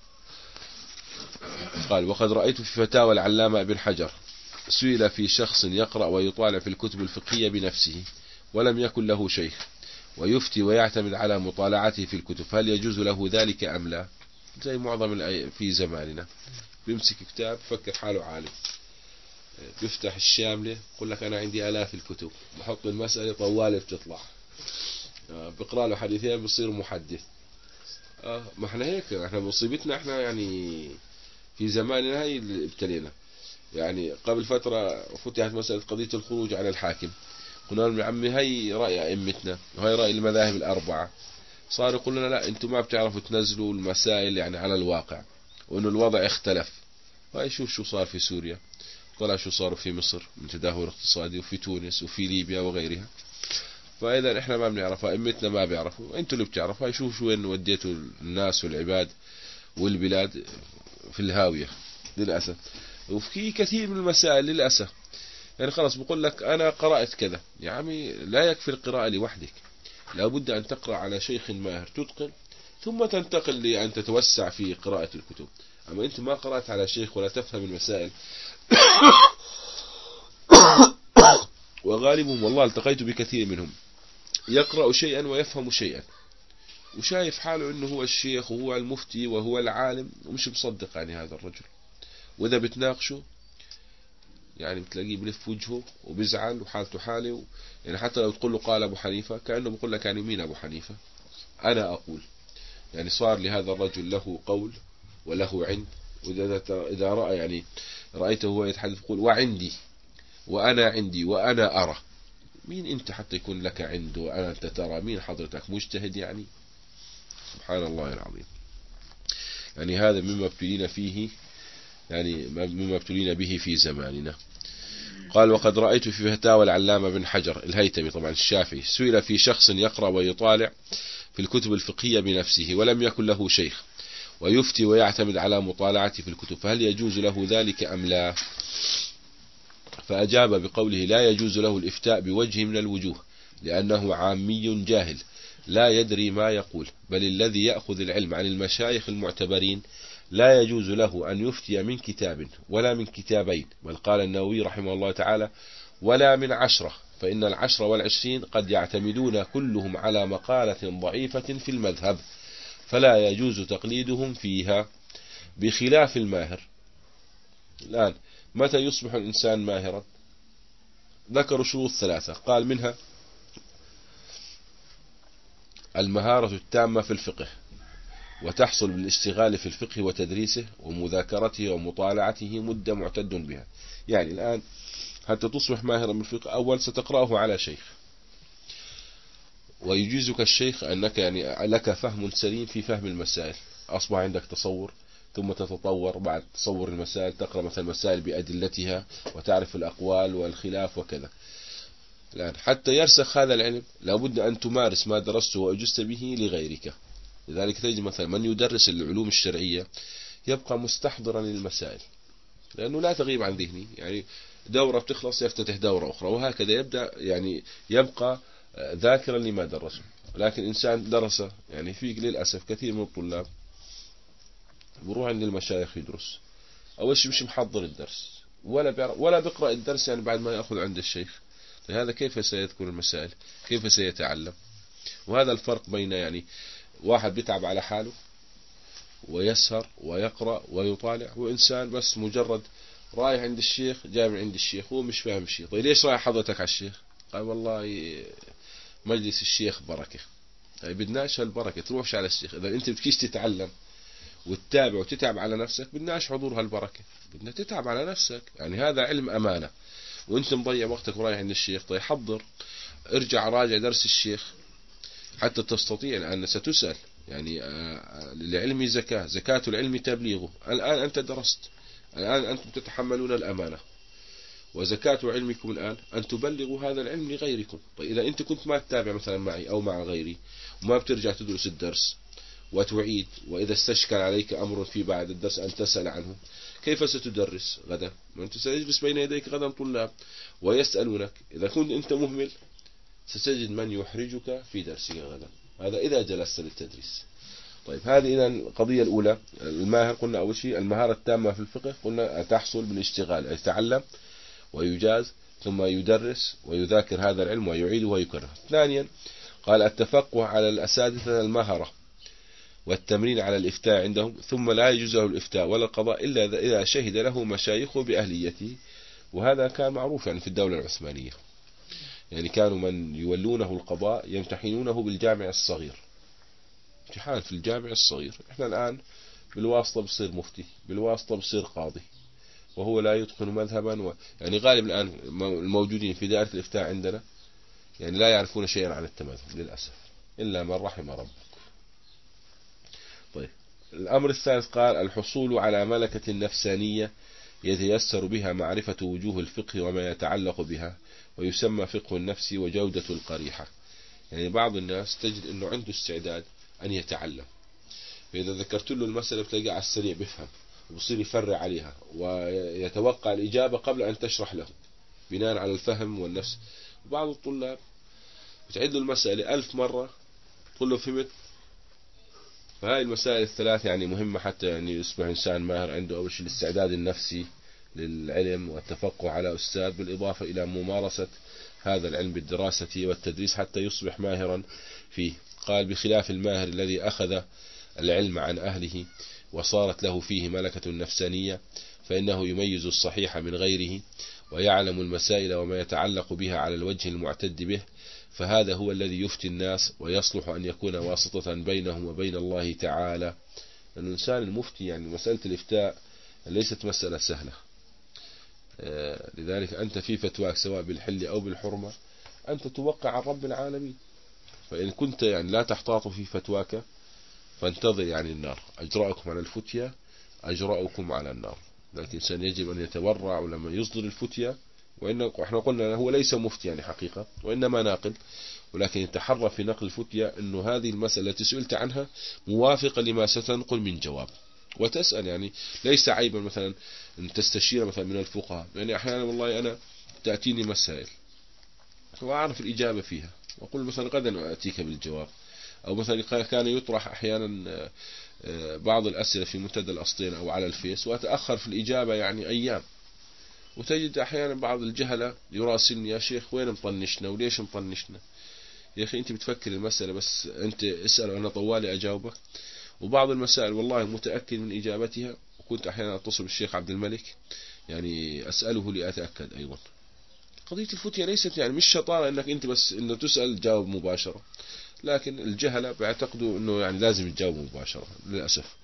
قال: وقد رأيت في فتاوى العلامة ابن حجر سئل في شخص يقرأ ويطالع في الكتب الفقهية بنفسه ولم يكن له شيخ ويفتي ويعتمد على مطالعته في الكتب، هل يجوز له ذلك أم لا؟ زي معظم في زماننا بيمسك كتاب فكر حاله عالم، بيفتح الشاملة يقول لك أنا عندي آلاف الكتب، بحط المسألة طوالة بتطلع، بقرأ له حديثين بصير محدث. آه ما احنا هيك، احنا مصيبتنا احنا يعني في زماننا هاي اللي ابتلينا. يعني قبل فترة فتحت مسألة قضية الخروج على الحاكم، قلنا لهم يا عمي هاي رأي أئمتنا وهي رأي المذاهب الأربعة. صار يقول لنا لا انتم ما بتعرفوا تنزلوا المسائل يعني على الواقع، وانه الوضع اختلف. ويشوف شو صار في سوريا، طلع شو صار في مصر من تدهور اقتصادي، وفي تونس وفي ليبيا وغيرها. فإذا إحنا ما بنعرفها، أئمتنا ما بيعرفوا، أنتوا اللي بتعرفوا. يشوف شو وين وديتوا الناس والعباد والبلاد في الهاوية للأسف. وفي كثير من المسائل للأسف يعني خلاص بقول لك أنا قرأت كذا، يا عمي لا يكفي القراءة لوحدك، لابد أن تقرأ على شيخ ماهر تتقن، ثم تنتقل لأن تتوسع في قراءة الكتب. أما أنت ما قرأت على شيخ ولا تفهم المسائل وغالبهم والله التقيت بكثير منهم يقرأ شيئا ويفهم شيئا، وشايف حاله انه هو الشيخ وهو المفتي وهو العالم، ومش مصدق يعني هذا الرجل. واذا بتناقشه يعني بتلاقيه بلف وجهه وبيزعل وحالته حاله و... يعني حتى لو تقول له قال ابو حنيفة كأنه بقول لك يعني مين ابو حنيفة، انا اقول. يعني صار لهذا الرجل له قول وله عند، واذا اذا رأى يعني رأيته هو يتحدث يقول وعندي وانا عندي وانا ارى. مين انت حتى يكون لك عند وانا انت ترى؟ مين حضرتك مجتهد يعني؟ سبحان الله العظيم. يعني هذا مما ابتلينا فيه، يعني مما ابتلينا به في زماننا. قال وقد رأيت في فتاوى العلامة بن حجر الهيتمي طبعا الشافعي سئل في شخص يقرأ ويطالع في الكتب الفقهية بنفسه ولم يكن له شيخ ويفتي ويعتمد على مطالعته في الكتب، فهل يجوز له ذلك أم لا؟ فأجاب بقوله لا يجوز له الإفتاء بوجه من الوجوه، لأنه عامي جاهل لا يدري ما يقول، بل الذي يأخذ العلم عن المشايخ المعتبرين لا يجوز له أن يفتي من كتاب ولا من كتابين، بل قال النووي رحمه الله تعالى ولا من عشرة، فإن العشر والعشرين قد يعتمدون كلهم على مقالة ضعيفة في المذهب، فلا يجوز تقليدهم فيها، بخلاف الماهر. الآن متى يصبح الإنسان ماهرا؟ ذكروا شروط ثلاثة، قال منها المهارة التامة في الفقه، وتحصل بالاشتغال في الفقه وتدريسه ومذاكرته ومطالعته مدة معتد بها. يعني الآن حتى تصبح ماهرا بالفقه أول ستقرأه على شيخ، ويجيزك الشيخ أنك يعني لك فهم سليم في فهم المسائل، أصبح عندك تصور، ثم تتطور بعد تصور المسائل تقرأ مثلا المسائل بأدلتها وتعرف الأقوال والخلاف وكذا. الآن حتى يرسخ هذا العلم لابد أن تمارس ما درسته وأجزت به لغيرك. لذلك تجد مثلا من يدرس العلوم الشرعية يبقى مستحضرا للمسائل، لأنه لا تغيب عن ذهني، يعني دورة بتخلص يفتتح دورة أخرى، وهكذا يبدأ يعني يبقى ذاكرا لما درسه. لكن إنسان درس يعني في للأسف كثير من الطلاب بروح عند المشايخ يدرس، أول شيء مش محضر الدرس ولا ولا بيقرأ الدرس يعني بعد ما يأخذ عند الشيخ، هذا كيف سيذكر المسائل؟ كيف سيتعلم؟ وهذا الفرق بين يعني واحد بيتعب على حاله ويسهر ويقرأ ويطالع، وإنسان بس مجرد رايح عند الشيخ جاي من عند الشيخ هو مش فاهم شيء. طيب ليش رايح حضرتك على الشيخ؟ قال والله مجلس الشيخ بركة. طيب بدناش هالبركة تروحش على الشيخ. إذا أنت بتكيش تتعلم وتتابع وتتعب على نفسك بدناش حضور هالبركة، بدنا تتعب على نفسك. يعني هذا علم أمانة، وأنت مضيع وقتك ورايح عند الشيخ. طيب حضر، ارجع راجع درس الشيخ حتى تستطيع، لأن ستسأل. يعني للعلم زكاة، زكاة العلم تبليغه. الآن أنت درست، الآن أنتم تتحملون الأمانة، وزكاة علمكم الآن أن تبلغوا هذا العلم لغيركم. طيب إذا أنت كنت ما تتابع مثلا معي أو مع غيري وما بترجع تدرس الدرس وتعيد، وإذا استشكل عليك أمر في بعد الدرس أن تسأل عنه، كيف ستدرس غدا؟ ما أنت سيجلس بين يديك غدا طلاب ويسألونك. إذا كنت أنت مهمل ستجد من يحرجك في درسك غدا، هذا إذا جلست للتدريس. طيب هذه إذا القضية الأولى الماهر. قلنا أول شيء المهارة التامة في الفقه، قلنا تحصل بالاشتغال، يتعلم ويجاز ثم يدرس ويذاكر هذا العلم ويعيده ويكرره. ثانيا قال التفقه على الأساتذة المهرة والتمرين على الإفتاء عندهم، ثم لا يجوز له الإفتاء ولا القضاء إلا إذا شهد له مشايخه بأهليته. وهذا كان معروف يعني في الدولة العثمانية، يعني كانوا من يولونه القضاء يمتحنونه بالجامع الصغير، امتحان في الجامع الصغير. احنا الآن بالواسطة بصير مفتي، بالواسطة بصير قاضي، وهو لا يتقن مذهبا و... يعني غالب الآن الموجودين في دائرة الإفتاء عندنا يعني لا يعرفون شيئا عن التمذهب للأسف، إلا من رحم ربك. طيب الأمر الثالث قال الحصول على ملكة نفسانية يتيسر بها معرفة وجوه الفقه وما يتعلق بها، ويسمى فقه النفس وجودة القريحة. يعني بعض الناس تجد أنه عنده استعداد أن يتعلم، فإذا ذكرت له المسألة بتلاقي على السريع بفهم وبصير يفرع عليها ويتوقع الإجابة قبل أن تشرح له بناء على الفهم والنفس. بعض الطلاب بتعيد له المسألة ألف مرة تقول له فهمت. فهذه المسائل الثلاث يعني مهمة حتى يعني يصبح إنسان ماهر، عنده أول شيء الاستعداد النفسي للعلم والتفقه على أستاذ، بالإضافة إلى ممارسة هذا العلم بالدراسة والتدريس حتى يصبح ماهرا فيه. قال بخلاف الماهر الذي أخذ العلم عن أهله وصارت له فيه ملكة نفسانية، فإنه يميز الصحيح من غيره ويعلم المسائل وما يتعلق بها على الوجه المعتد به، فهذا هو الذي يفتي الناس ويصلح أن يكون واسطة بينهم وبين الله تعالى. الإنسان المفتي يعني مسألة الإفتاء ليست مسألة سهلة، لذلك أنت في فتواك سواء بالحل أو بالحرمة أنت توقع عن رب العالمين، فإن كنت يعني لا تحتاط في فتواك فانتظر يعني النار. أجرأكم على الفتية أجرأكم على النار. لكن الإنسان يجب أن يتورع ولما يصدر الفتية، وإن احنا قلنا هو ليس مفتي يعني حقيقة وإنما ناقل، ولكن يتحرى في نقل الفتية أنه هذه المسألة التي سئلت عنها موافقة لما ستنقل من جواب، وتسأل يعني ليس عيبا مثلا أن تستشير مثلا من الفقهاء. يعني أحيانا والله أنا تأتيني مسائل وأعرف الإجابة فيها وأقول مثلا غدا أتيك بالجواب، أو مثلا كان يطرح أحيانا بعض الأسئلة في منتدى الأسطين أو على الفيس وأتأخر في الإجابة يعني أيام، وتجد أحيانا بعض الجهلة يراسلني يا شيخ وين مطنشنا وليش مطنشنا. يا أخي أنت بتفكر المسألة بس أنت اسأل وأنا طوالي أجاوبك. وبعض المسائل والله متأكد من إجابتها، وكنت أحيانا أتصل بالشيخ عبد الملك يعني أسأله لأتأكد أيضا. قضية الفتية ليست يعني مش شطارة أنك أنت بس إنه تسأل جاوب مباشرة، لكن الجهلة بيعتقدوا أنه يعني لازم تجاوب مباشرة للأسف.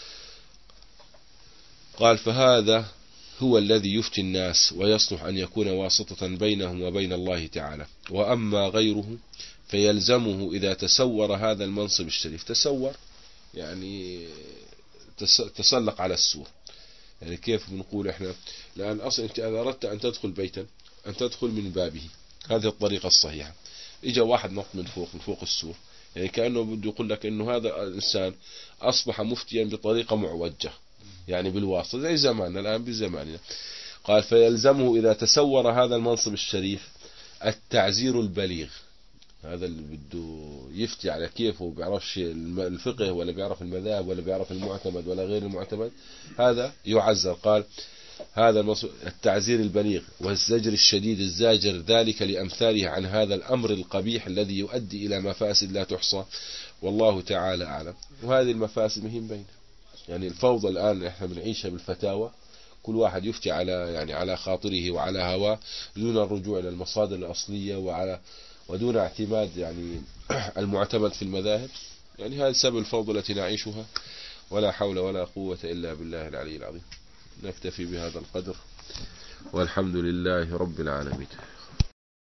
قال فهذا هو الذي يفتي الناس ويصلح أن يكون واسطة بينهم وبين الله تعالى. وأما غيره فيلزمه إذا تسور هذا المنصب الشريف، تسور يعني تسلق على السور، يعني كيف بنقول احنا لأن أصلا أنت إذا أردت أن تدخل بيتا أن تدخل من بابه، هذه الطريقة الصحيحة. إجا واحد نط من فوق من فوق السور، يعني كأنه بده يقول لك إنه هذا الإنسان أصبح مفتيا بطريقة معوجة يعني بالواسطة زي زماننا الآن بزماننا. قال فيلزمه إذا تسور هذا المنصب الشريف التعزير البليغ. هذا اللي بده يفتي على كيفه بيعرفش الفقه ولا بيعرف المذاهب ولا بيعرف المعتمد ولا غير المعتمد، هذا يعزر. قال هذا التعزير البليغ والزجر الشديد الزاجر ذلك لأمثاله عن هذا الأمر القبيح الذي يؤدي إلى مفاسد لا تحصى، والله تعالى أعلم. وهذه المفاسد مهم بينه، يعني الفوضى الآن احنا بنعيشها بالفتاوى، كل واحد يفتي على يعني على خاطره وعلى هواه دون الرجوع إلى المصادر الأصلية وعلى ودون اعتماد يعني المعتمد في المذاهب. يعني هذا سبب الفوضى التي نعيشها، ولا حول ولا قوة إلا بالله العلي العظيم. نكتفي بهذا القدر والحمد لله رب العالمين.